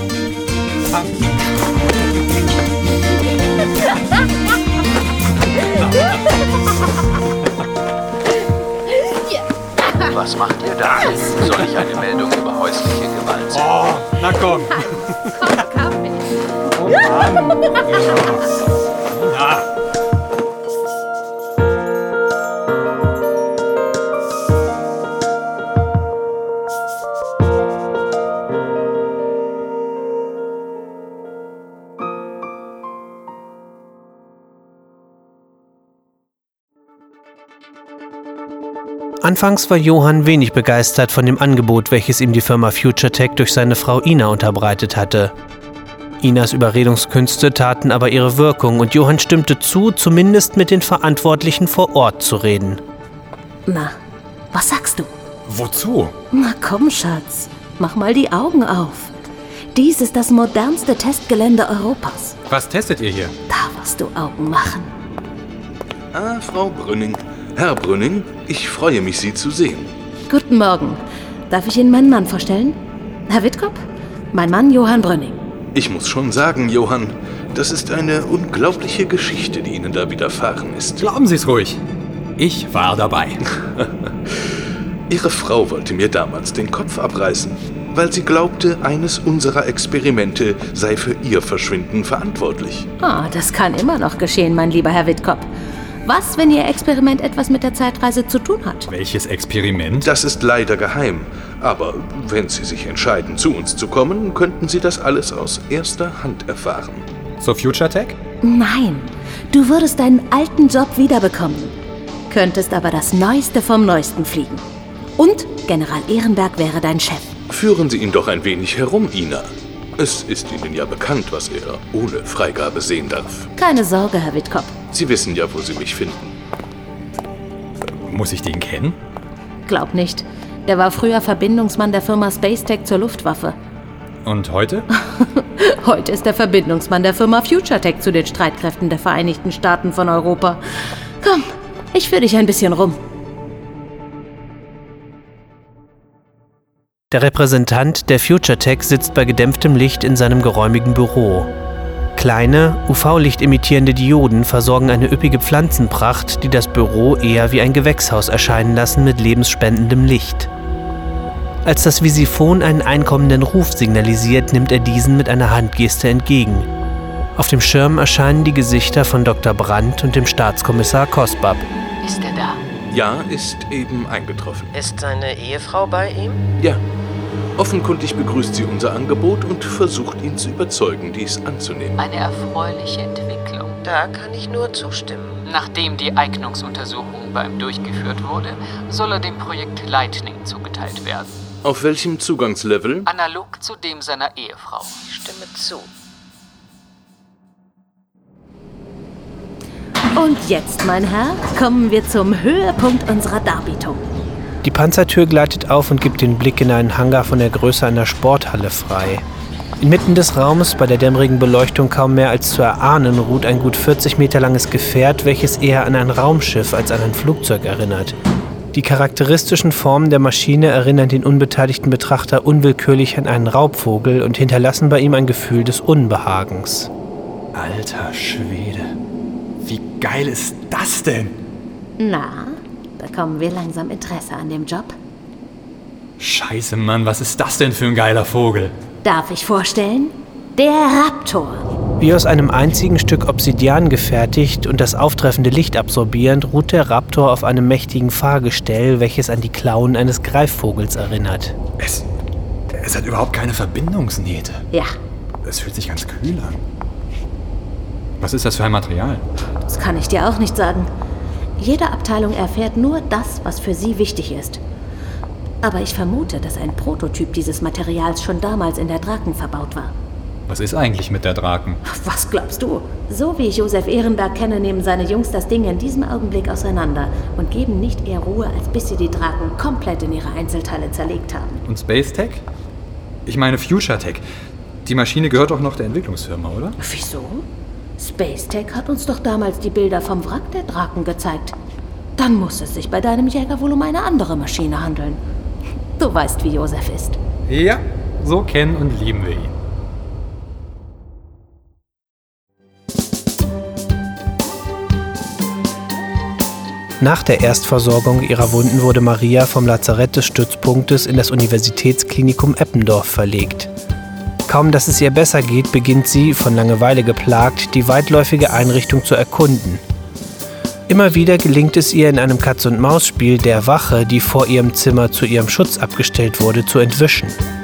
Speaker 15: Was macht ihr da? Soll ich eine Meldung über häusliche Gewalt senden?
Speaker 10: Oh, na komm.
Speaker 8: Komm, Kaffee.
Speaker 10: Oh Mann. Ja.
Speaker 1: Anfangs war Johann wenig begeistert von dem Angebot, welches ihm die Firma FutureTech durch seine Frau Ina unterbreitet hatte. Inas Überredungskünste taten aber ihre Wirkung und Johann stimmte zu, zumindest mit den Verantwortlichen vor Ort zu reden.
Speaker 8: Na, was sagst du?
Speaker 10: Wozu?
Speaker 8: Na komm, Schatz, mach mal die Augen auf. Dies ist das modernste Testgelände Europas.
Speaker 10: Was testet ihr hier?
Speaker 8: Da wirst du Augen machen.
Speaker 23: Ah, Frau Brünning. Herr Brünning, ich freue mich, Sie zu sehen.
Speaker 8: Guten Morgen. Darf ich Ihnen meinen Mann vorstellen? Herr Wittkop, mein Mann Johann Brünning.
Speaker 23: Ich muss schon sagen, Johann, das ist eine unglaubliche Geschichte, die Ihnen da widerfahren ist.
Speaker 10: Glauben Sie es ruhig. Ich war dabei.
Speaker 23: Ihre Frau wollte mir damals den Kopf abreißen, weil sie glaubte, eines unserer Experimente sei für ihr Verschwinden verantwortlich.
Speaker 8: Ah, das kann immer noch geschehen, mein lieber Herr Wittkop. Was, wenn Ihr Experiment etwas mit der Zeitreise zu tun hat?
Speaker 10: Welches Experiment?
Speaker 23: Das ist leider geheim. Aber wenn Sie sich entscheiden, zu uns zu kommen, könnten Sie das alles aus erster Hand erfahren.
Speaker 10: Zur FutureTech?
Speaker 8: Nein, du würdest deinen alten Job wiederbekommen. Könntest aber das Neueste vom Neuesten fliegen. Und General Ehrenberg wäre dein Chef.
Speaker 23: Führen Sie ihn doch ein wenig herum, Ina. Es ist Ihnen ja bekannt, was er ohne Freigabe sehen darf.
Speaker 8: Keine Sorge, Herr Wittkop.
Speaker 23: Sie wissen ja, wo Sie mich finden.
Speaker 10: Muss ich den kennen?
Speaker 8: Glaub nicht. Der war früher Verbindungsmann der Firma Spacetech zur Luftwaffe.
Speaker 10: Und heute?
Speaker 8: Heute ist er Verbindungsmann der Firma FutureTech zu den Streitkräften der Vereinigten Staaten von Europa. Komm, ich führe dich ein bisschen rum.
Speaker 1: Der Repräsentant der FutureTech sitzt bei gedämpftem Licht in seinem geräumigen Büro. Kleine, U V-Licht imitierende Dioden versorgen eine üppige Pflanzenpracht, die das Büro eher wie ein Gewächshaus erscheinen lassen mit lebensspendendem Licht. Als das Visiphon einen einkommenden Ruf signalisiert, nimmt er diesen mit einer Handgeste entgegen. Auf dem Schirm erscheinen die Gesichter von Doktor Brandt und dem Staatskommissar Kosbab.
Speaker 14: Ist er da?
Speaker 23: Ja, ist eben eingetroffen.
Speaker 14: Ist seine Ehefrau bei ihm?
Speaker 23: Ja. Offenkundig begrüßt sie unser Angebot und versucht ihn zu überzeugen, dies anzunehmen.
Speaker 9: Eine erfreuliche Entwicklung.
Speaker 14: Da kann ich nur zustimmen.
Speaker 9: Nachdem die Eignungsuntersuchung bei ihm durchgeführt wurde, soll er dem Projekt Lightning zugeteilt werden.
Speaker 23: Auf welchem Zugangslevel?
Speaker 9: Analog zu dem seiner Ehefrau.
Speaker 14: Ich stimme zu.
Speaker 8: Und jetzt, mein Herr, kommen wir zum Höhepunkt unserer Darbietung.
Speaker 1: Die Panzertür gleitet auf und gibt den Blick in einen Hangar von der Größe einer Sporthalle frei. Inmitten des Raumes, bei der dämmerigen Beleuchtung kaum mehr als zu erahnen, ruht ein gut vierzig Meter langes Gefährt, welches eher an ein Raumschiff als an ein Flugzeug erinnert. Die charakteristischen Formen der Maschine erinnern den unbeteiligten Betrachter unwillkürlich an einen Raubvogel und hinterlassen bei ihm ein Gefühl des Unbehagens.
Speaker 10: Alter Schwede. Wie geil ist das denn?
Speaker 8: Na, bekommen wir langsam Interesse an dem Job?
Speaker 10: Scheiße, Mann, was ist das denn für ein geiler Vogel?
Speaker 8: Darf ich vorstellen? Der Raptor.
Speaker 1: Wie aus einem einzigen Stück Obsidian gefertigt und das auftreffende Licht absorbierend, ruht der Raptor auf einem mächtigen Fahrgestell, welches an die Klauen eines Greifvogels erinnert.
Speaker 10: Es, es hat überhaupt keine Verbindungsnähte.
Speaker 8: Ja.
Speaker 10: Es fühlt sich ganz kühl an. Was ist das für ein Material?
Speaker 8: Das kann ich dir auch nicht sagen. Jede Abteilung erfährt nur das, was für sie wichtig ist. Aber ich vermute, dass ein Prototyp dieses Materials schon damals in der Draken verbaut war.
Speaker 10: Was ist eigentlich mit der Draken?
Speaker 8: Was glaubst du? So wie ich Josef Ehrenberg kenne, nehmen seine Jungs das Ding in diesem Augenblick auseinander und geben nicht eher Ruhe, als bis sie die Draken komplett in ihre Einzelteile zerlegt haben.
Speaker 10: Und Space Tech? Ich meine Future Tech. Die Maschine gehört doch noch der Entwicklungsfirma, oder?
Speaker 8: Wieso? Space Tech hat uns doch damals die Bilder vom Wrack der Draken gezeigt. Dann muss es sich bei deinem Jäger wohl um eine andere Maschine handeln. Du weißt, wie Josef ist.
Speaker 10: Ja, so kennen und lieben wir ihn.
Speaker 1: Nach der Erstversorgung ihrer Wunden wurde Maria vom Lazarett des Stützpunktes in das Universitätsklinikum Eppendorf verlegt. Kaum, dass es ihr besser geht, beginnt sie, von Langeweile geplagt, die weitläufige Einrichtung zu erkunden. Immer wieder gelingt es ihr in einem Katz-und-Maus-Spiel der Wache, die vor ihrem Zimmer zu ihrem Schutz abgestellt wurde, zu entwischen.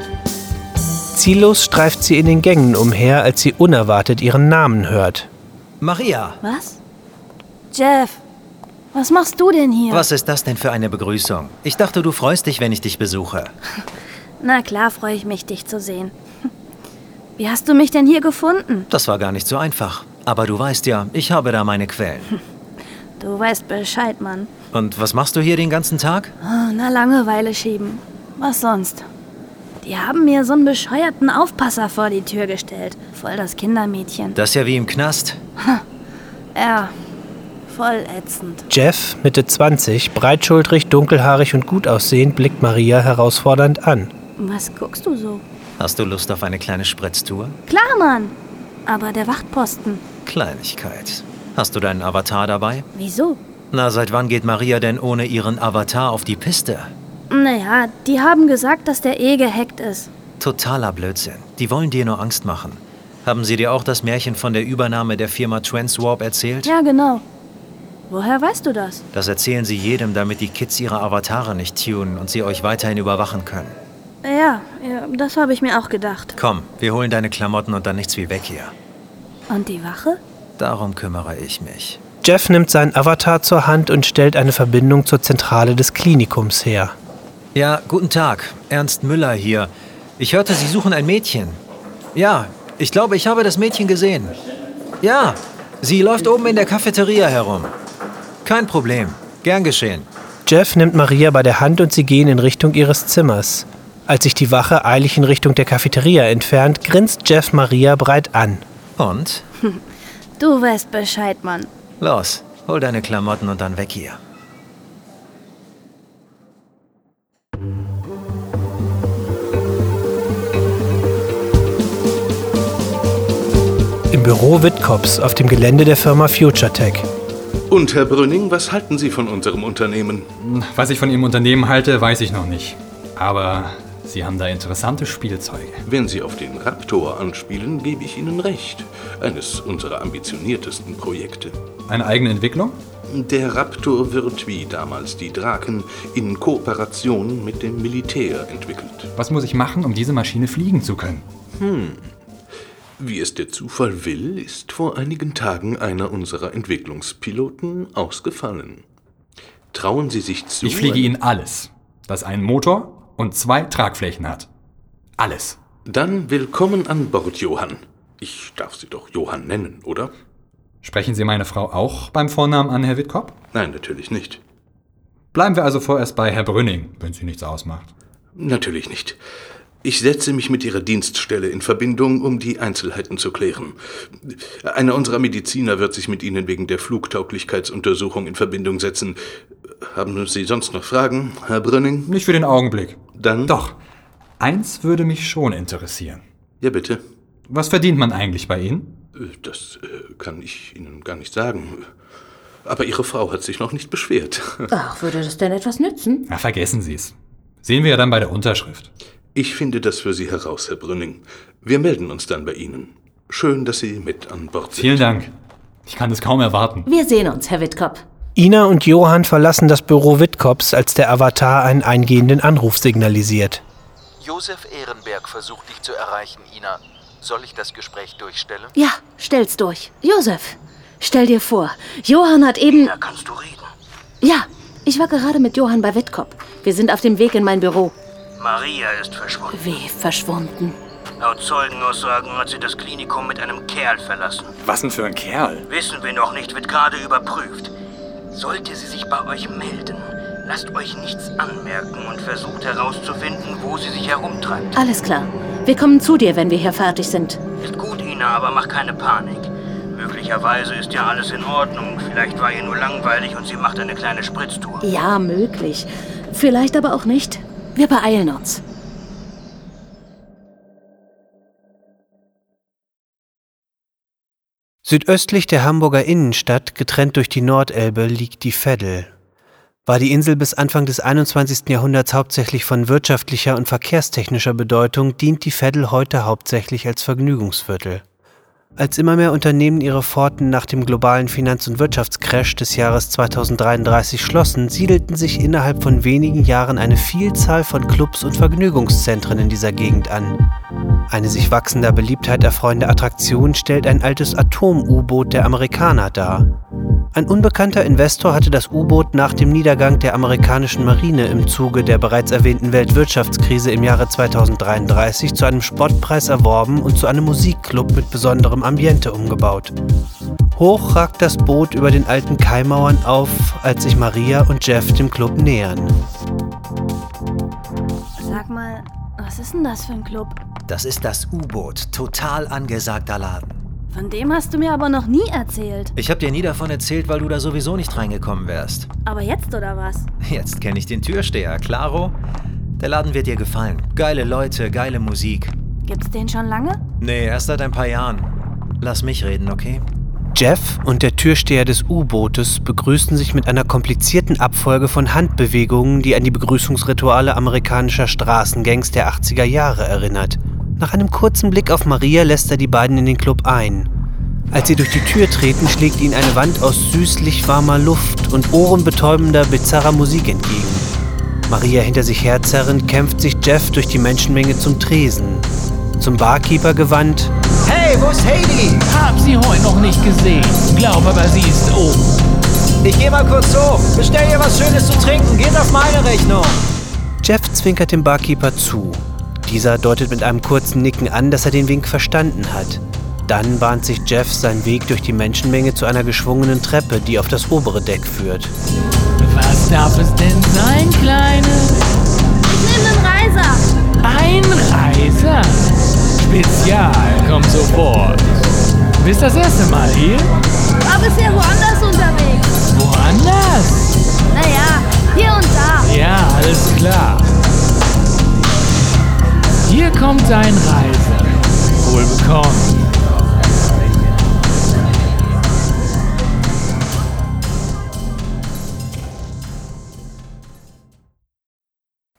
Speaker 1: Ziellos streift sie in den Gängen umher, als sie unerwartet ihren Namen hört.
Speaker 2: Maria!
Speaker 6: Was? Jeff, was machst du denn hier?
Speaker 2: Was ist das denn für eine Begrüßung? Ich dachte, du freust dich, wenn ich dich besuche.
Speaker 6: Na klar freue ich mich, dich zu sehen. Wie hast du mich denn hier gefunden?
Speaker 2: Das war gar nicht so einfach. Aber du weißt ja, ich habe da meine Quellen.
Speaker 6: Du weißt Bescheid, Mann.
Speaker 2: Und was machst du hier den ganzen Tag?
Speaker 6: Oh, na, Langeweile schieben. Was sonst? Die haben mir so einen bescheuerten Aufpasser vor die Tür gestellt. Voll das Kindermädchen.
Speaker 2: Das ist ja wie im Knast.
Speaker 6: Ja, voll ätzend.
Speaker 1: Jeff, Mitte zwanzig, breitschultrig, dunkelhaarig und gut aussehend, blickt Maria herausfordernd an.
Speaker 6: Was guckst du so?
Speaker 2: Hast du Lust auf eine kleine Spritztour?
Speaker 6: Klar, Mann. Aber der Wachtposten.
Speaker 2: Kleinigkeit. Hast du deinen Avatar dabei?
Speaker 6: Wieso?
Speaker 2: Na, seit wann geht Maria denn ohne ihren Avatar auf die Piste?
Speaker 6: Naja, die haben gesagt, dass der eh gehackt ist.
Speaker 2: Totaler Blödsinn. Die wollen dir nur Angst machen. Haben sie dir auch das Märchen von der Übernahme der Firma Transwarp erzählt?
Speaker 6: Ja, genau. Woher weißt du das?
Speaker 2: Das erzählen sie jedem, damit die Kids ihre Avatare nicht tunen und sie euch weiterhin überwachen können.
Speaker 6: Ja, ja, das habe ich mir auch gedacht.
Speaker 2: Komm, wir holen deine Klamotten und dann nichts wie weg hier.
Speaker 6: Und die Wache?
Speaker 2: Darum kümmere ich mich.
Speaker 1: Jeff nimmt seinen Avatar zur Hand und stellt eine Verbindung zur Zentrale des Klinikums her.
Speaker 2: Ja, guten Tag. Ernst Müller hier. Ich hörte, Sie suchen ein Mädchen. Ja, ich glaube, ich habe das Mädchen gesehen. Ja, sie läuft oben in der Cafeteria herum. Kein Problem. Gern geschehen.
Speaker 1: Jeff nimmt Maria bei der Hand und sie gehen in Richtung ihres Zimmers. Als sich die Wache eilig in Richtung der Cafeteria entfernt, grinst Jeff Maria breit an.
Speaker 2: Und?
Speaker 6: Du weißt Bescheid, Mann.
Speaker 2: Los, hol deine Klamotten und dann weg hier.
Speaker 1: Im Büro Witkops auf dem Gelände der Firma Future Tech.
Speaker 23: Und Herr Brünning, was halten Sie von unserem Unternehmen?
Speaker 10: Was ich von Ihrem Unternehmen halte, weiß ich noch nicht. Aber Sie haben da interessante Spielzeuge.
Speaker 23: Wenn Sie auf den Raptor anspielen, gebe ich Ihnen recht. Eines unserer ambitioniertesten Projekte.
Speaker 10: Eine eigene Entwicklung?
Speaker 23: Der Raptor wird, wie damals die Draken, in Kooperation mit dem Militär entwickelt.
Speaker 10: Was muss ich machen, um diese Maschine fliegen zu können?
Speaker 23: Hm. Wie es der Zufall will, ist vor einigen Tagen einer unserer Entwicklungspiloten ausgefallen. Trauen Sie sich zu...
Speaker 10: Ich fliege Ihnen alles, das einen Motor und zwei Tragflächen hat. Alles.
Speaker 23: Dann willkommen an Bord, Johann. Ich darf Sie doch Johann nennen, oder?
Speaker 10: Sprechen Sie meine Frau auch beim Vornamen an, Herr Wittkop?
Speaker 23: Nein, natürlich nicht.
Speaker 10: Bleiben wir also vorerst bei Herr Brünning, wenn Sie nichts ausmacht.
Speaker 23: Natürlich nicht. Ich setze mich mit Ihrer Dienststelle in Verbindung, um die Einzelheiten zu klären. Einer unserer Mediziner wird sich mit Ihnen wegen der Flugtauglichkeitsuntersuchung in Verbindung setzen. Haben Sie sonst noch Fragen, Herr Brünning?
Speaker 10: Nicht für den Augenblick.
Speaker 23: Dann?
Speaker 10: Doch. Eins würde mich schon interessieren.
Speaker 23: Ja, bitte.
Speaker 10: Was verdient man eigentlich bei Ihnen?
Speaker 23: Das äh, kann ich Ihnen gar nicht sagen. Aber Ihre Frau hat sich noch nicht beschwert.
Speaker 8: Ach, würde das denn etwas nützen?
Speaker 10: Na, vergessen Sie es. Sehen wir ja dann bei der Unterschrift.
Speaker 23: Ich finde das für Sie heraus, Herr Brünning. Wir melden uns dann bei Ihnen. Schön, dass Sie mit an Bord sind.
Speaker 10: Vielen Dank. Ich kann es kaum erwarten.
Speaker 8: Wir sehen uns, Herr Wittkop.
Speaker 1: Ina und Johann verlassen das Büro Wittkops, als der Avatar einen eingehenden Anruf signalisiert.
Speaker 15: Josef Ehrenberg versucht dich zu erreichen, Ina. Soll ich das Gespräch durchstellen?
Speaker 8: Ja, stell's durch. Josef, stell dir vor, Johann hat eben...
Speaker 15: Da kannst du reden.
Speaker 8: Ja, ich war gerade mit Johann bei Wittkop. Wir sind auf dem Weg in mein Büro.
Speaker 5: Maria ist verschwunden.
Speaker 8: Wie verschwunden?
Speaker 5: Laut Zeugenaussagen hat sie das Klinikum mit einem Kerl verlassen.
Speaker 10: Was denn für ein Kerl?
Speaker 5: Wissen wir noch nicht, wird gerade überprüft. Sollte sie sich bei euch melden, lasst euch nichts anmerken und versucht herauszufinden, wo sie sich herumtreibt.
Speaker 8: Alles klar. Wir kommen zu dir, wenn wir hier fertig sind.
Speaker 5: Ist gut, Ina, aber mach keine Panik. Möglicherweise ist ja alles in Ordnung. Vielleicht war ihr nur langweilig und sie macht eine kleine Spritztour.
Speaker 8: Ja, möglich. Vielleicht aber auch nicht. Wir beeilen uns.
Speaker 1: Südöstlich der Hamburger Innenstadt, getrennt durch die Nordelbe, liegt die Veddel. War die Insel bis Anfang des einundzwanzigsten Jahrhunderts hauptsächlich von wirtschaftlicher und verkehrstechnischer Bedeutung, dient die Veddel heute hauptsächlich als Vergnügungsviertel. Als immer mehr Unternehmen ihre Pforten nach dem globalen Finanz- und Wirtschaftscrash des Jahres zweitausenddreiunddreißig schlossen, siedelten sich innerhalb von wenigen Jahren eine Vielzahl von Clubs und Vergnügungszentren in dieser Gegend an. Eine sich wachsender Beliebtheit erfreuende Attraktion stellt ein altes Atom-U-Boot der Amerikaner dar. Ein unbekannter Investor hatte das U-Boot nach dem Niedergang der amerikanischen Marine im Zuge der bereits erwähnten Weltwirtschaftskrise im Jahre zweitausenddreiunddreißig zu einem Spottpreis erworben und zu einem Musikclub mit besonderem Ambiente umgebaut. Hoch ragt das Boot über den alten Kaimauern auf, als sich Maria und Jeff dem Club nähern.
Speaker 6: Sag mal, was ist denn das für ein Club?
Speaker 2: Das ist das U-Boot. Total angesagter Laden.
Speaker 6: Von dem hast du mir aber noch nie erzählt.
Speaker 2: Ich hab dir nie davon erzählt, weil du da sowieso nicht reingekommen wärst.
Speaker 6: Aber jetzt oder was?
Speaker 2: Jetzt kenne ich den Türsteher, klaro. Der Laden wird dir gefallen. Geile Leute, geile Musik.
Speaker 6: Gibt's den schon lange?
Speaker 2: Nee, erst seit ein paar Jahren. Lass mich reden, okay?
Speaker 1: Jeff und der Türsteher des U-Bootes begrüßen sich mit einer komplizierten Abfolge von Handbewegungen, die an die Begrüßungsrituale amerikanischer Straßengangs der achtziger Jahre erinnert. Nach einem kurzen Blick auf Maria lässt er die beiden in den Club ein. Als sie durch die Tür treten, schlägt ihnen eine Wand aus süßlich warmer Luft und ohrenbetäubender, bizarrer Musik entgegen. Maria hinter sich herzerrend kämpft sich Jeff durch die Menschenmenge zum Tresen. Zum Barkeeper gewandt:
Speaker 2: Hey, wo ist Heidi?
Speaker 9: Hab sie heute noch nicht gesehen. Glaub aber, sie ist oben.
Speaker 2: Ich geh mal kurz hoch. Bestell dir was Schönes zu trinken. Geht auf meine Rechnung.
Speaker 1: Jeff zwinkert dem Barkeeper zu. Dieser deutet mit einem kurzen Nicken an, dass er den Wink verstanden hat. Dann bahnt sich Jeff seinen Weg durch die Menschenmenge zu einer geschwungenen Treppe, die auf das obere Deck führt.
Speaker 9: Was darf es denn sein, Kleine?
Speaker 6: Ich nehme einen Reiser.
Speaker 9: Ein Reiser? Spezial, kommt sofort. Bist das erste Mal hier?
Speaker 6: War bisher woanders unterwegs.
Speaker 9: Woanders?
Speaker 6: Naja, hier und da.
Speaker 9: Ja, alles klar. Hier kommt dein Reiser. Wohl bekommen.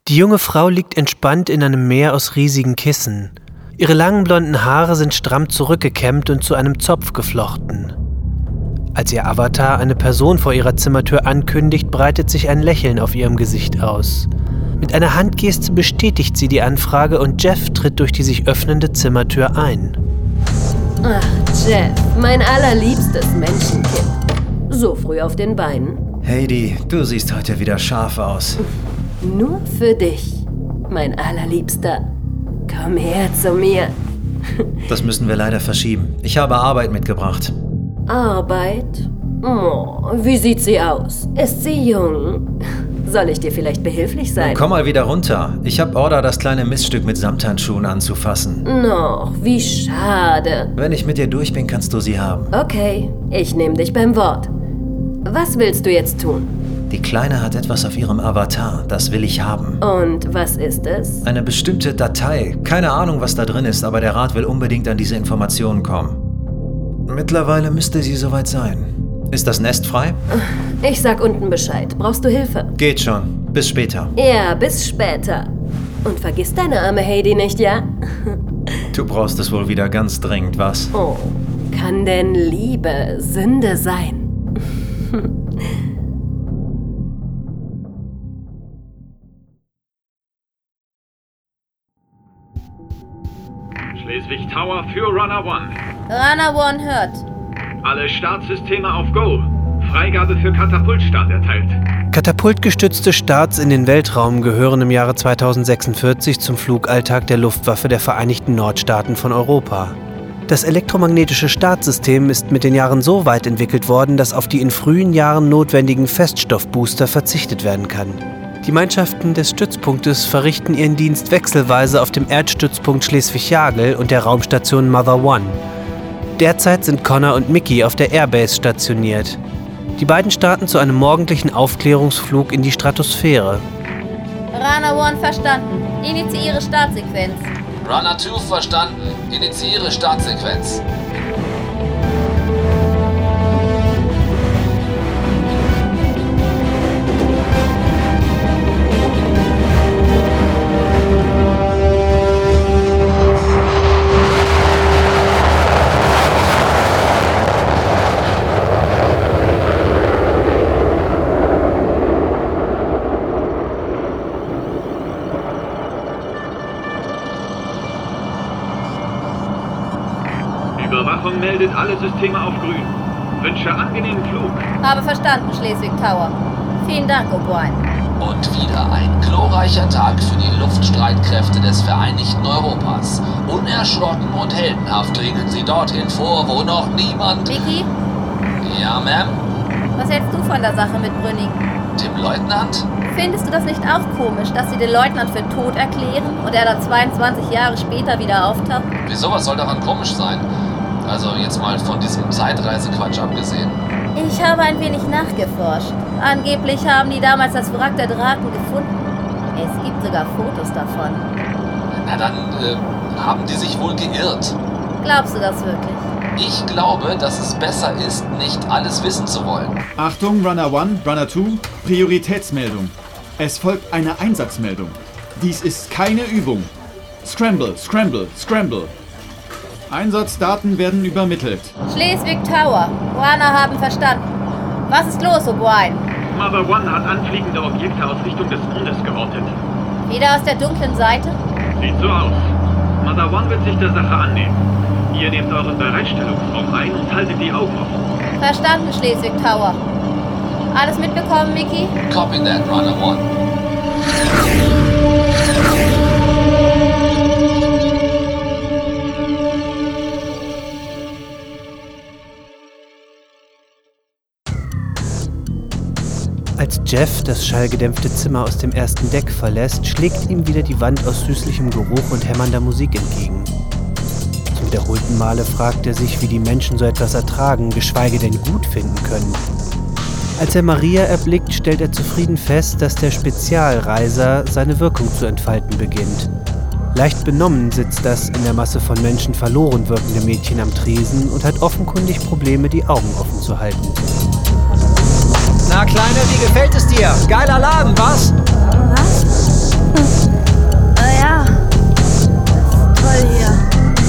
Speaker 1: Die junge Frau liegt entspannt in einem Meer aus riesigen Kissen. Ihre langen blonden Haare sind stramm zurückgekämmt und zu einem Zopf geflochten. Als ihr Avatar eine Person vor ihrer Zimmertür ankündigt, breitet sich ein Lächeln auf ihrem Gesicht aus. Mit einer Handgeste bestätigt sie die Anfrage und Jeff tritt durch die sich öffnende Zimmertür ein.
Speaker 17: Ach, Jeff, mein allerliebstes Menschenkind. So früh auf den Beinen.
Speaker 2: Heidi, du siehst heute wieder scharf aus.
Speaker 17: Nur für dich, mein allerliebster. Komm her zu mir.
Speaker 2: Das müssen wir leider verschieben. Ich habe Arbeit mitgebracht.
Speaker 17: Arbeit? Oh, wie sieht sie aus? Ist sie jung? Soll ich dir vielleicht behilflich sein?
Speaker 2: Komm mal wieder runter. Ich habe Order, das kleine Miststück mit Samthandschuhen anzufassen.
Speaker 17: Noch, wie schade.
Speaker 2: Wenn ich mit dir durch bin, kannst du sie haben.
Speaker 17: Okay, ich nehme dich beim Wort. Was willst du jetzt tun?
Speaker 2: Die Kleine hat etwas auf ihrem Avatar. Das will ich haben.
Speaker 17: Und was ist es?
Speaker 2: Eine bestimmte Datei. Keine Ahnung, was da drin ist, aber der Rat will unbedingt an diese Informationen kommen. Mittlerweile müsste sie soweit sein. Ist das Nest frei?
Speaker 17: Ich sag unten Bescheid. Brauchst du Hilfe?
Speaker 2: Geht schon. Bis später.
Speaker 17: Ja, bis später. Und vergiss deine arme Heidi nicht, ja?
Speaker 2: Du brauchst es wohl wieder ganz dringend, was?
Speaker 17: Oh, kann denn Liebe Sünde sein?
Speaker 18: Schleswig Tower für Runner One.
Speaker 8: Runner One hört.
Speaker 18: Alle Startsysteme auf Go. Freigabe für Katapultstart erteilt.
Speaker 1: Katapultgestützte Starts in den Weltraum gehören im Jahre zweitausendsechsundvierzig zum Flugalltag der Luftwaffe der Vereinigten Nordstaaten von Europa. Das elektromagnetische Startsystem ist mit den Jahren so weit entwickelt worden, dass auf die in frühen Jahren notwendigen Feststoffbooster verzichtet werden kann. Die Mannschaften des Stützpunktes verrichten ihren Dienst wechselweise auf dem Erdstützpunkt Schleswig-Jagel und der Raumstation Mother One. Derzeit sind Connor und Mickey auf der Airbase stationiert. Die beiden starten zu einem morgendlichen Aufklärungsflug in die Stratosphäre.
Speaker 8: Runner One verstanden. Initiiere Startsequenz.
Speaker 19: Runner zwei verstanden. Initiiere Startsequenz.
Speaker 18: Überwachung meldet alle Systeme auf grün. Wünsche angenehmen Flug.
Speaker 8: Habe verstanden, Schleswig Tower. Vielen Dank, O'Brien.
Speaker 19: Und wieder ein glorreicher Tag für die Luftstreitkräfte des Vereinigten Europas. Unerschrocken und heldenhaft dringen sie dorthin vor, wo noch niemand...
Speaker 8: Vicky?
Speaker 19: Ja, Ma'am?
Speaker 8: Was hältst du von der Sache mit Brünning?
Speaker 19: Dem Leutnant?
Speaker 8: Findest du das nicht auch komisch, dass sie den Leutnant für tot erklären und er dann zweiundzwanzig Jahre später wieder auftaucht?
Speaker 19: Wieso, was soll daran komisch sein? Also jetzt mal von diesem Zeitreisequatsch abgesehen.
Speaker 8: Ich habe ein wenig nachgeforscht. Angeblich haben die damals das Wrack der Draken gefunden. Es gibt sogar Fotos davon.
Speaker 19: Na dann äh, haben die sich wohl geirrt.
Speaker 8: Glaubst du das wirklich?
Speaker 19: Ich glaube, dass es besser ist, nicht alles wissen zu wollen.
Speaker 24: Achtung, Runner One, Runner Two, Prioritätsmeldung. Es folgt eine Einsatzmeldung. Dies ist keine Übung. Scramble, Scramble, Scramble. Einsatzdaten werden übermittelt.
Speaker 8: Schleswig Tower. Runner haben verstanden. Was ist los, O'Brien?
Speaker 18: Mother One hat anfliegende Objekte aus Richtung des Mondes geortet.
Speaker 8: Wieder aus der dunklen Seite?
Speaker 18: Sieht so aus. Mother One wird sich der Sache annehmen. Ihr nehmt euren Bereitstellungsraum ein und haltet die Augen offen.
Speaker 8: Verstanden, Schleswig Tower. Alles mitbekommen, Mickey?
Speaker 19: Copy that, Runner One.
Speaker 1: Als Jeff das schallgedämpfte Zimmer aus dem ersten Deck verlässt, schlägt ihm wieder die Wand aus süßlichem Geruch und hämmernder Musik entgegen. Zum wiederholten Male fragt er sich, wie die Menschen so etwas ertragen, geschweige denn gut finden können. Als er Maria erblickt, stellt er zufrieden fest, dass der Spezialreiser seine Wirkung zu entfalten beginnt. Leicht benommen sitzt das in der Masse von Menschen verloren wirkende Mädchen am Tresen und hat offenkundig Probleme, die Augen offen zu halten.
Speaker 2: Na, Kleine, wie gefällt es dir? Geiler Laden, was?
Speaker 6: Was?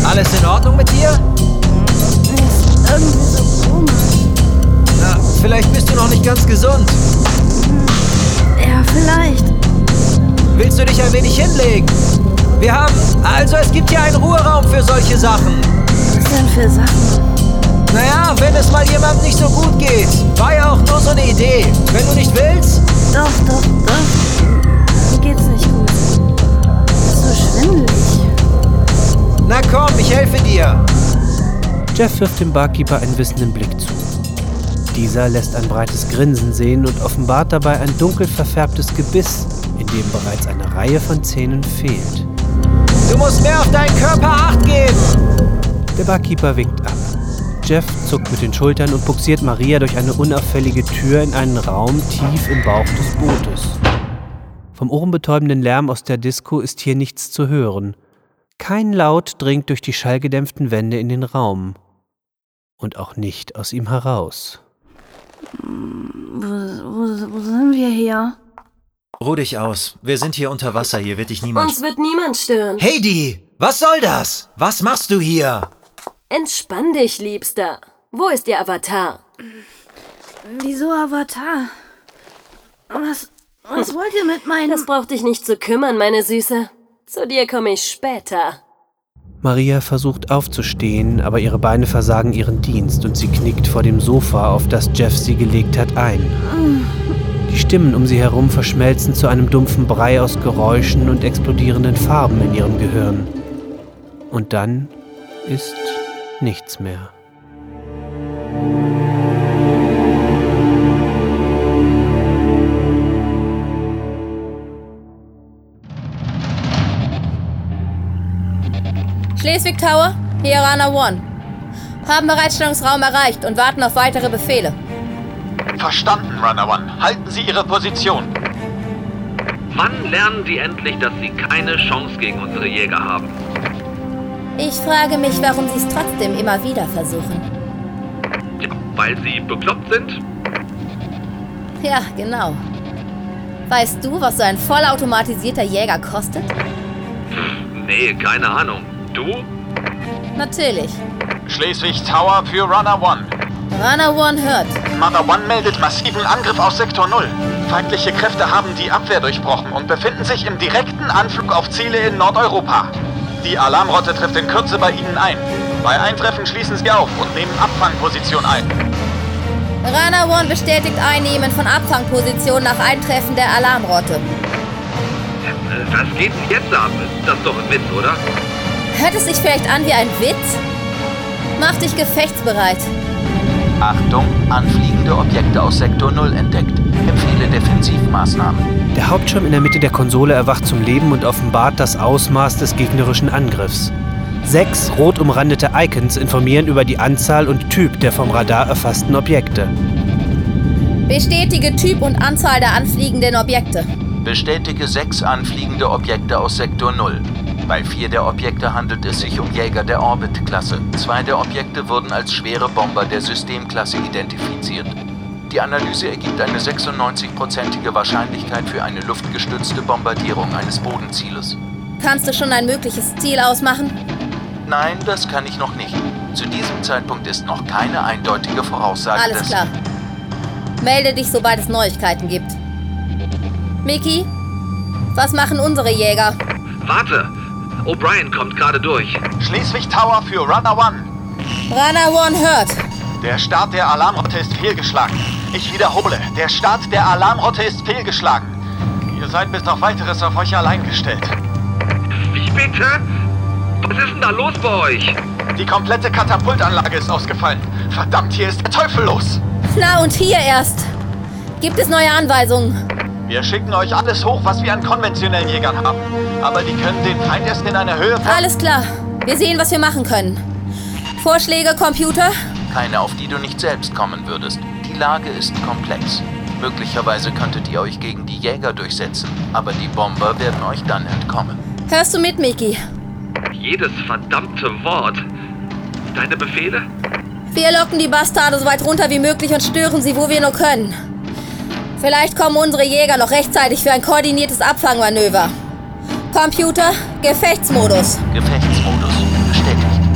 Speaker 2: Alles in Ordnung mit dir?
Speaker 6: Ist irgendwie so komisch.
Speaker 2: Na, vielleicht bist du noch nicht ganz gesund.
Speaker 6: Ja, vielleicht.
Speaker 2: Willst du dich ein wenig hinlegen? Wir haben... Also, es gibt hier einen Ruheraum für solche Sachen.
Speaker 6: Was denn für Sachen?
Speaker 2: Naja, wenn es mal jemandem nicht so gut geht. War ja auch nur so eine Idee. Wenn du nicht willst...
Speaker 6: Doch, doch, doch. Mir geht's nicht gut. Ist so schwindelig.
Speaker 2: Na komm, ich helfe dir.
Speaker 1: Jeff wirft dem Barkeeper einen wissenden Blick zu. Dieser lässt ein breites Grinsen sehen und offenbart dabei ein dunkel verfärbtes Gebiss, in dem bereits eine Reihe von Zähnen fehlt.
Speaker 2: Du musst mehr auf deinen Körper Acht geben.
Speaker 1: Der Barkeeper winkt ab. Jeff zuckt mit den Schultern und buxiert Maria durch eine unauffällige Tür in einen Raum tief im Bauch des Bootes. Vom ohrenbetäubenden Lärm aus der Disco ist hier nichts zu hören. Kein Laut dringt durch die schallgedämpften Wände in den Raum. Und auch nicht aus ihm heraus.
Speaker 6: Wo, wo, wo sind wir hier?
Speaker 2: Ruh dich aus. Wir sind hier unter Wasser. Hier wird dich niemand...
Speaker 17: Uns wird niemand stören.
Speaker 2: Heidi! Was soll das? Was machst du hier?
Speaker 17: Entspann dich, Liebster. Wo ist Ihr Avatar?
Speaker 6: Wieso Avatar? Was, was wollt ihr mit meinem...
Speaker 17: Das braucht dich nicht zu kümmern, meine Süße. Zu dir komme ich später.
Speaker 1: Maria versucht aufzustehen, aber ihre Beine versagen ihren Dienst und sie knickt vor dem Sofa, auf das Jeff sie gelegt hat, ein. Die Stimmen um sie herum verschmelzen zu einem dumpfen Brei aus Geräuschen und explodierenden Farben in ihrem Gehirn. Und dann ist nichts mehr.
Speaker 8: Schleswig Tower, hier Rana One. Haben Bereitstellungsraum erreicht und warten auf weitere Befehle.
Speaker 4: Verstanden, Runner One. Halten Sie Ihre Position.
Speaker 18: Wann lernen Sie endlich, dass Sie keine Chance gegen unsere Jäger haben?
Speaker 8: Ich frage mich, warum Sie es trotzdem immer wieder versuchen.
Speaker 18: Ja, weil Sie bekloppt sind?
Speaker 8: Ja, genau. Weißt du, was so ein vollautomatisierter Jäger kostet?
Speaker 18: Nee, keine Ahnung. Du?
Speaker 8: Natürlich.
Speaker 4: Schleswig Tower für Runner One.
Speaker 8: Runner One hört.
Speaker 4: Mother One meldet massiven Angriff aus Sektor null. Feindliche Kräfte haben die Abwehr durchbrochen und befinden sich im direkten Anflug auf Ziele in Nordeuropa. Die Alarmrotte trifft in Kürze bei Ihnen ein. Bei Eintreffen schließen Sie auf und nehmen Abfangposition ein.
Speaker 8: Runner One bestätigt Einnehmen von Abfangposition nach Eintreffen der Alarmrotte.
Speaker 18: Was geht denn jetzt ab? Das ist doch ein Witz, oder?
Speaker 8: Hört es sich vielleicht an wie ein Witz? Mach dich gefechtsbereit.
Speaker 15: Achtung, anfliegende Objekte aus Sektor null entdeckt. Empfehle Defensivmaßnahmen.
Speaker 1: Der Hauptschirm in der Mitte der Konsole erwacht zum Leben und offenbart das Ausmaß des gegnerischen Angriffs. Sechs rot umrandete Icons informieren über die Anzahl und Typ der vom Radar erfassten Objekte.
Speaker 8: Bestätige Typ und Anzahl der anfliegenden Objekte.
Speaker 15: Bestätige sechs anfliegende Objekte aus Sektor null. Bei vier der Objekte handelt es sich um Jäger der Orbit-Klasse. Zwei der Objekte wurden als schwere Bomber der Systemklasse identifiziert. Die Analyse ergibt eine sechsundneunzig-prozentige Wahrscheinlichkeit für eine luftgestützte Bombardierung eines Bodenzieles.
Speaker 8: Kannst du schon ein mögliches Ziel ausmachen?
Speaker 15: Nein, das kann ich noch nicht. Zu diesem Zeitpunkt ist noch keine eindeutige Voraussage.
Speaker 8: Alles klar. Melde dich, sobald es Neuigkeiten gibt. Mickey, was machen unsere Jäger?
Speaker 18: Warte! O'Brien kommt gerade durch.
Speaker 4: Schleswig Tower für Runner One.
Speaker 8: Runner One hört.
Speaker 4: Der Start der Alarmrotte ist fehlgeschlagen. Ich wiederhole, der Start der Alarmrotte ist fehlgeschlagen. Ihr seid bis auf Weiteres auf euch allein gestellt.
Speaker 18: Wie bitte? Was ist denn da los bei euch?
Speaker 4: Die komplette Katapultanlage ist ausgefallen. Verdammt, hier ist der Teufel los.
Speaker 8: Na und hier erst. Gibt es neue Anweisungen?
Speaker 4: Wir schicken euch alles hoch, was wir an konventionellen Jägern haben. Aber die können den Feind erst in einer Höhe...
Speaker 8: Alles klar. Wir sehen, was wir machen können. Vorschläge, Computer?
Speaker 15: Keine, auf die du nicht selbst kommen würdest. Die Lage ist komplex. Möglicherweise könntet ihr euch gegen die Jäger durchsetzen, aber die Bomber werden euch dann entkommen.
Speaker 8: Hörst du mit, Mickey?
Speaker 18: Jedes verdammte Wort. Deine Befehle?
Speaker 8: Wir locken die Bastarde so weit runter wie möglich und stören sie, wo wir nur können. Vielleicht kommen unsere Jäger noch rechtzeitig für ein koordiniertes Abfangmanöver. Computer, Gefechtsmodus.
Speaker 15: Gefechtsmodus bestätigt.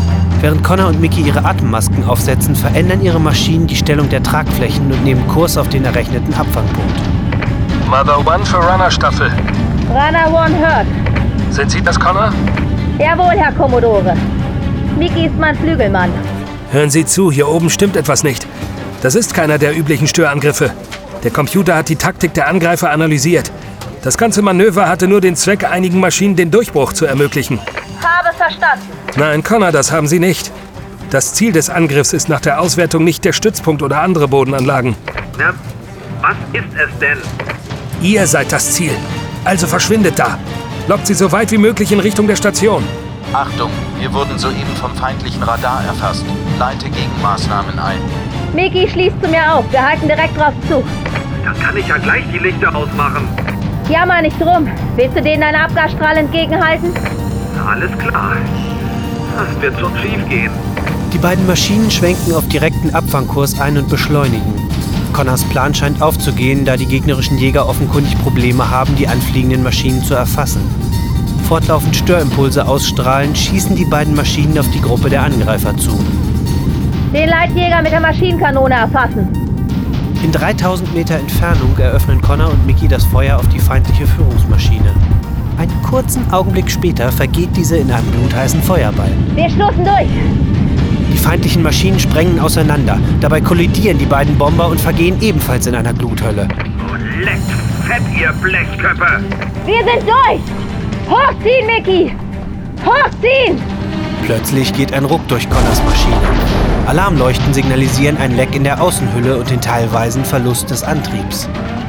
Speaker 1: Während Connor und Mickey ihre Atemmasken aufsetzen, verändern ihre Maschinen die Stellung der Tragflächen und nehmen Kurs auf den errechneten Abfangpunkt.
Speaker 7: Mother One für Runner-Staffel.
Speaker 12: Runner One hört.
Speaker 7: Sind Sie das, Connor?
Speaker 12: Jawohl, Herr Kommodore. Mickey ist mein Flügelmann.
Speaker 11: Hören Sie zu, hier oben stimmt etwas nicht. Das ist keiner der üblichen Störangriffe. Der Computer hat die Taktik der Angreifer analysiert. Das ganze Manöver hatte nur den Zweck, einigen Maschinen den Durchbruch zu ermöglichen.
Speaker 12: Habe verstanden.
Speaker 11: Nein, Connor, das haben Sie nicht. Das Ziel des Angriffs ist nach der Auswertung nicht der Stützpunkt oder andere Bodenanlagen.
Speaker 18: Na, was ist es denn?
Speaker 11: Ihr seid das Ziel. Also verschwindet da. Lockt sie so weit wie möglich in Richtung der Station.
Speaker 15: Achtung, wir wurden soeben vom feindlichen Radar erfasst. Leite Gegenmaßnahmen ein.
Speaker 12: Mickey, schließt zu mir auf. Wir halten direkt drauf zu.
Speaker 18: Dann kann ich ja gleich die Lichter ausmachen.
Speaker 12: Jammer nicht drum. Willst du denen einen Abgasstrahl entgegenhalten?
Speaker 18: Na, alles klar. Das wird schon schief gehen.
Speaker 1: Die beiden Maschinen schwenken auf direkten Abfangkurs ein und beschleunigen. Connors Plan scheint aufzugehen, da die gegnerischen Jäger offenkundig Probleme haben, die anfliegenden Maschinen zu erfassen. Fortlaufend Störimpulse ausstrahlen, schießen die beiden Maschinen auf die Gruppe der Angreifer zu.
Speaker 12: Den Leitjäger mit der Maschinenkanone erfassen.
Speaker 1: In dreitausend Meter Entfernung eröffnen Connor und Mickey das Feuer auf die feindliche Führungsmaschine. Einen kurzen Augenblick später vergeht diese in einem blutheißen Feuerball.
Speaker 12: Wir stoßen durch.
Speaker 1: Die feindlichen Maschinen sprengen auseinander. Dabei kollidieren die beiden Bomber und vergehen ebenfalls in einer Gluthölle.
Speaker 18: Oh, leckt fett, ihr Blechköpfe!
Speaker 12: Wir sind durch! Hochziehen, Mickey! Hochziehen!
Speaker 1: Plötzlich geht ein Ruck durch Connors Maschine. Alarmleuchten signalisieren ein Leck in der Außenhülle und den teilweisen Verlust des Antriebs.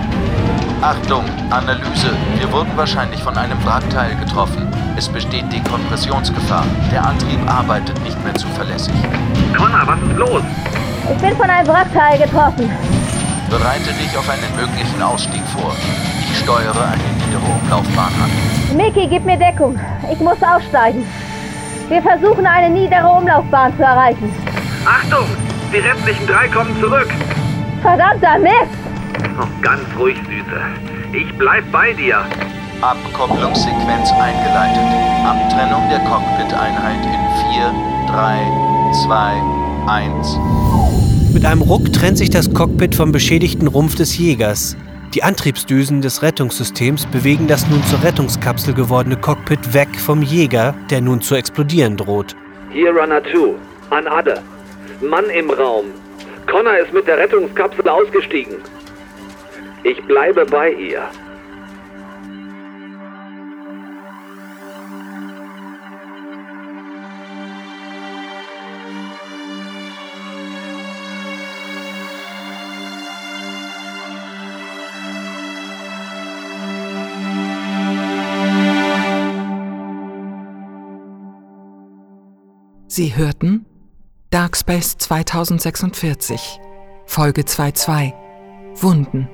Speaker 15: Achtung, Analyse. Wir wurden wahrscheinlich von einem Wrackteil getroffen. Es besteht Dekompressionsgefahr. Der Antrieb arbeitet nicht mehr zuverlässig.
Speaker 18: Connor, was ist los?
Speaker 12: Ich bin von einem Wrackteil getroffen.
Speaker 15: Bereite dich auf einen möglichen Ausstieg vor. Ich steuere eine niedere Umlaufbahn an.
Speaker 12: Mickey, gib mir Deckung. Ich muss aussteigen. Wir versuchen, eine niedere Umlaufbahn zu erreichen.
Speaker 18: Achtung! Die restlichen drei kommen zurück.
Speaker 12: Verdammter Mist!
Speaker 18: Oh, ganz ruhig, Süße. Ich bleib bei dir.
Speaker 15: Abkopplungssequenz eingeleitet. Abtrennung der Cockpit-Einheit in vier, drei, zwei, eins.
Speaker 1: Mit einem Ruck trennt sich das Cockpit vom beschädigten Rumpf des Jägers. Die Antriebsdüsen des Rettungssystems bewegen das nun zur Rettungskapsel gewordene Cockpit weg vom Jäger, der nun zu explodieren droht.
Speaker 18: Hier Runner zwei. An Adde. Mann im Raum. Connor ist mit der Rettungskapsel ausgestiegen. Ich bleibe bei ihr.
Speaker 13: Sie hörten Darkspace zweitausendsechsundvierzig, Folge zwei Punkt zwei, Wunden.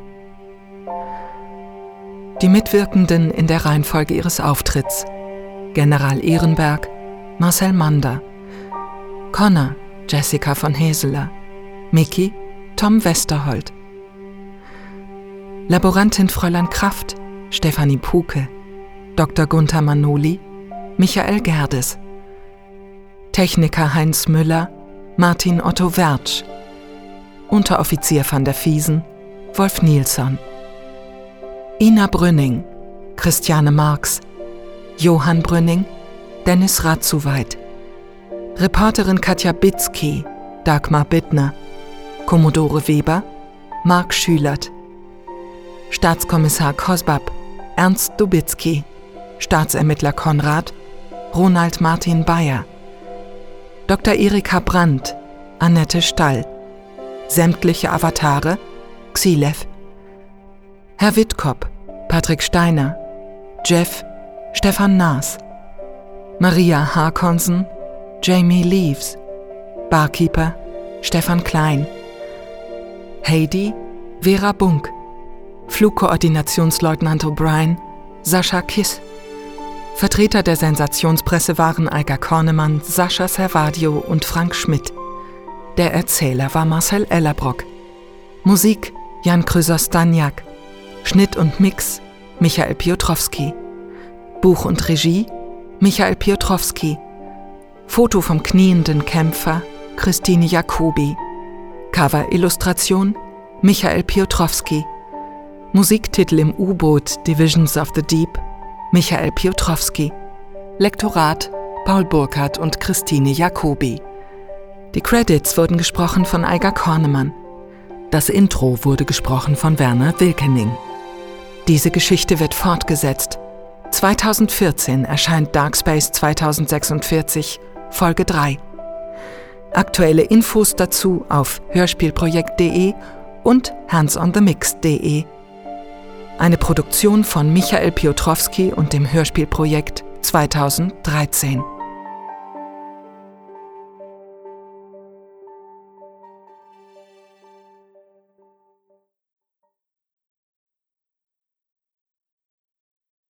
Speaker 13: Die Mitwirkenden in der Reihenfolge ihres Auftritts: General Ehrenberg, Marcel Mander, Connor, Jessica von Heseler, Mickey, Tom Westerholt, Laborantin Fräulein Kraft, Stefanie Puke, Doktor Gunther Manoli, Michael Gerdes, Techniker Heinz Müller, Martin Otto Wertsch, Unteroffizier van der Viesen, Wolf Nilsson, Ina Brünning, Christiane Marx, Johann Brünning, Dennis Ratzuweit, Reporterin Katja Bitzky, Dagmar Bittner, Kommodore Weber, Marc Schülert, Staatskommissar Kosbab, Ernst Dubitzky, Staatsermittler Konrad, Ronald Martin Bayer, Doktor Erika Brandt, Annette Stall, sämtliche Avatare, Xilev, Herr Wittkop, Patrick Steiner, Jeff, Stefan Naas, Maria Harkonsen, Jamie Leaves, Barkeeper, Stefan Klein, Heidi, Vera Bunk, Flugkoordinationsleutnant O'Brien, Sascha Kiss. Vertreter der Sensationspresse waren Alga Kornemann, Sascha Servadio und Frank Schmidt. Der Erzähler war Marcel Ellerbrock. Musik Jan Krüser-Staniak. Schnitt und Mix Michael Piotrowski. Buch und Regie Michael Piotrowski. Foto vom knienden Kämpfer Christine Jacobi. Cover-Illustration Michael Piotrowski. Musiktitel im U-Boot Divisions of the Deep Michael Piotrowski. Lektorat Paul Burkhardt und Christine Jacobi. Die Credits wurden gesprochen von Eiger Kornemann. Das Intro wurde gesprochen von Werner Wilkening. Diese Geschichte wird fortgesetzt. zweitausendvierzehn erscheint Dark Space zweitausendsechsundvierzig, Folge drei. Aktuelle Infos dazu auf hörspielprojekt punkt de und handsonthemix punkt de. Eine Produktion von Michael Piotrowski und dem Hörspielprojekt zweitausenddreizehn.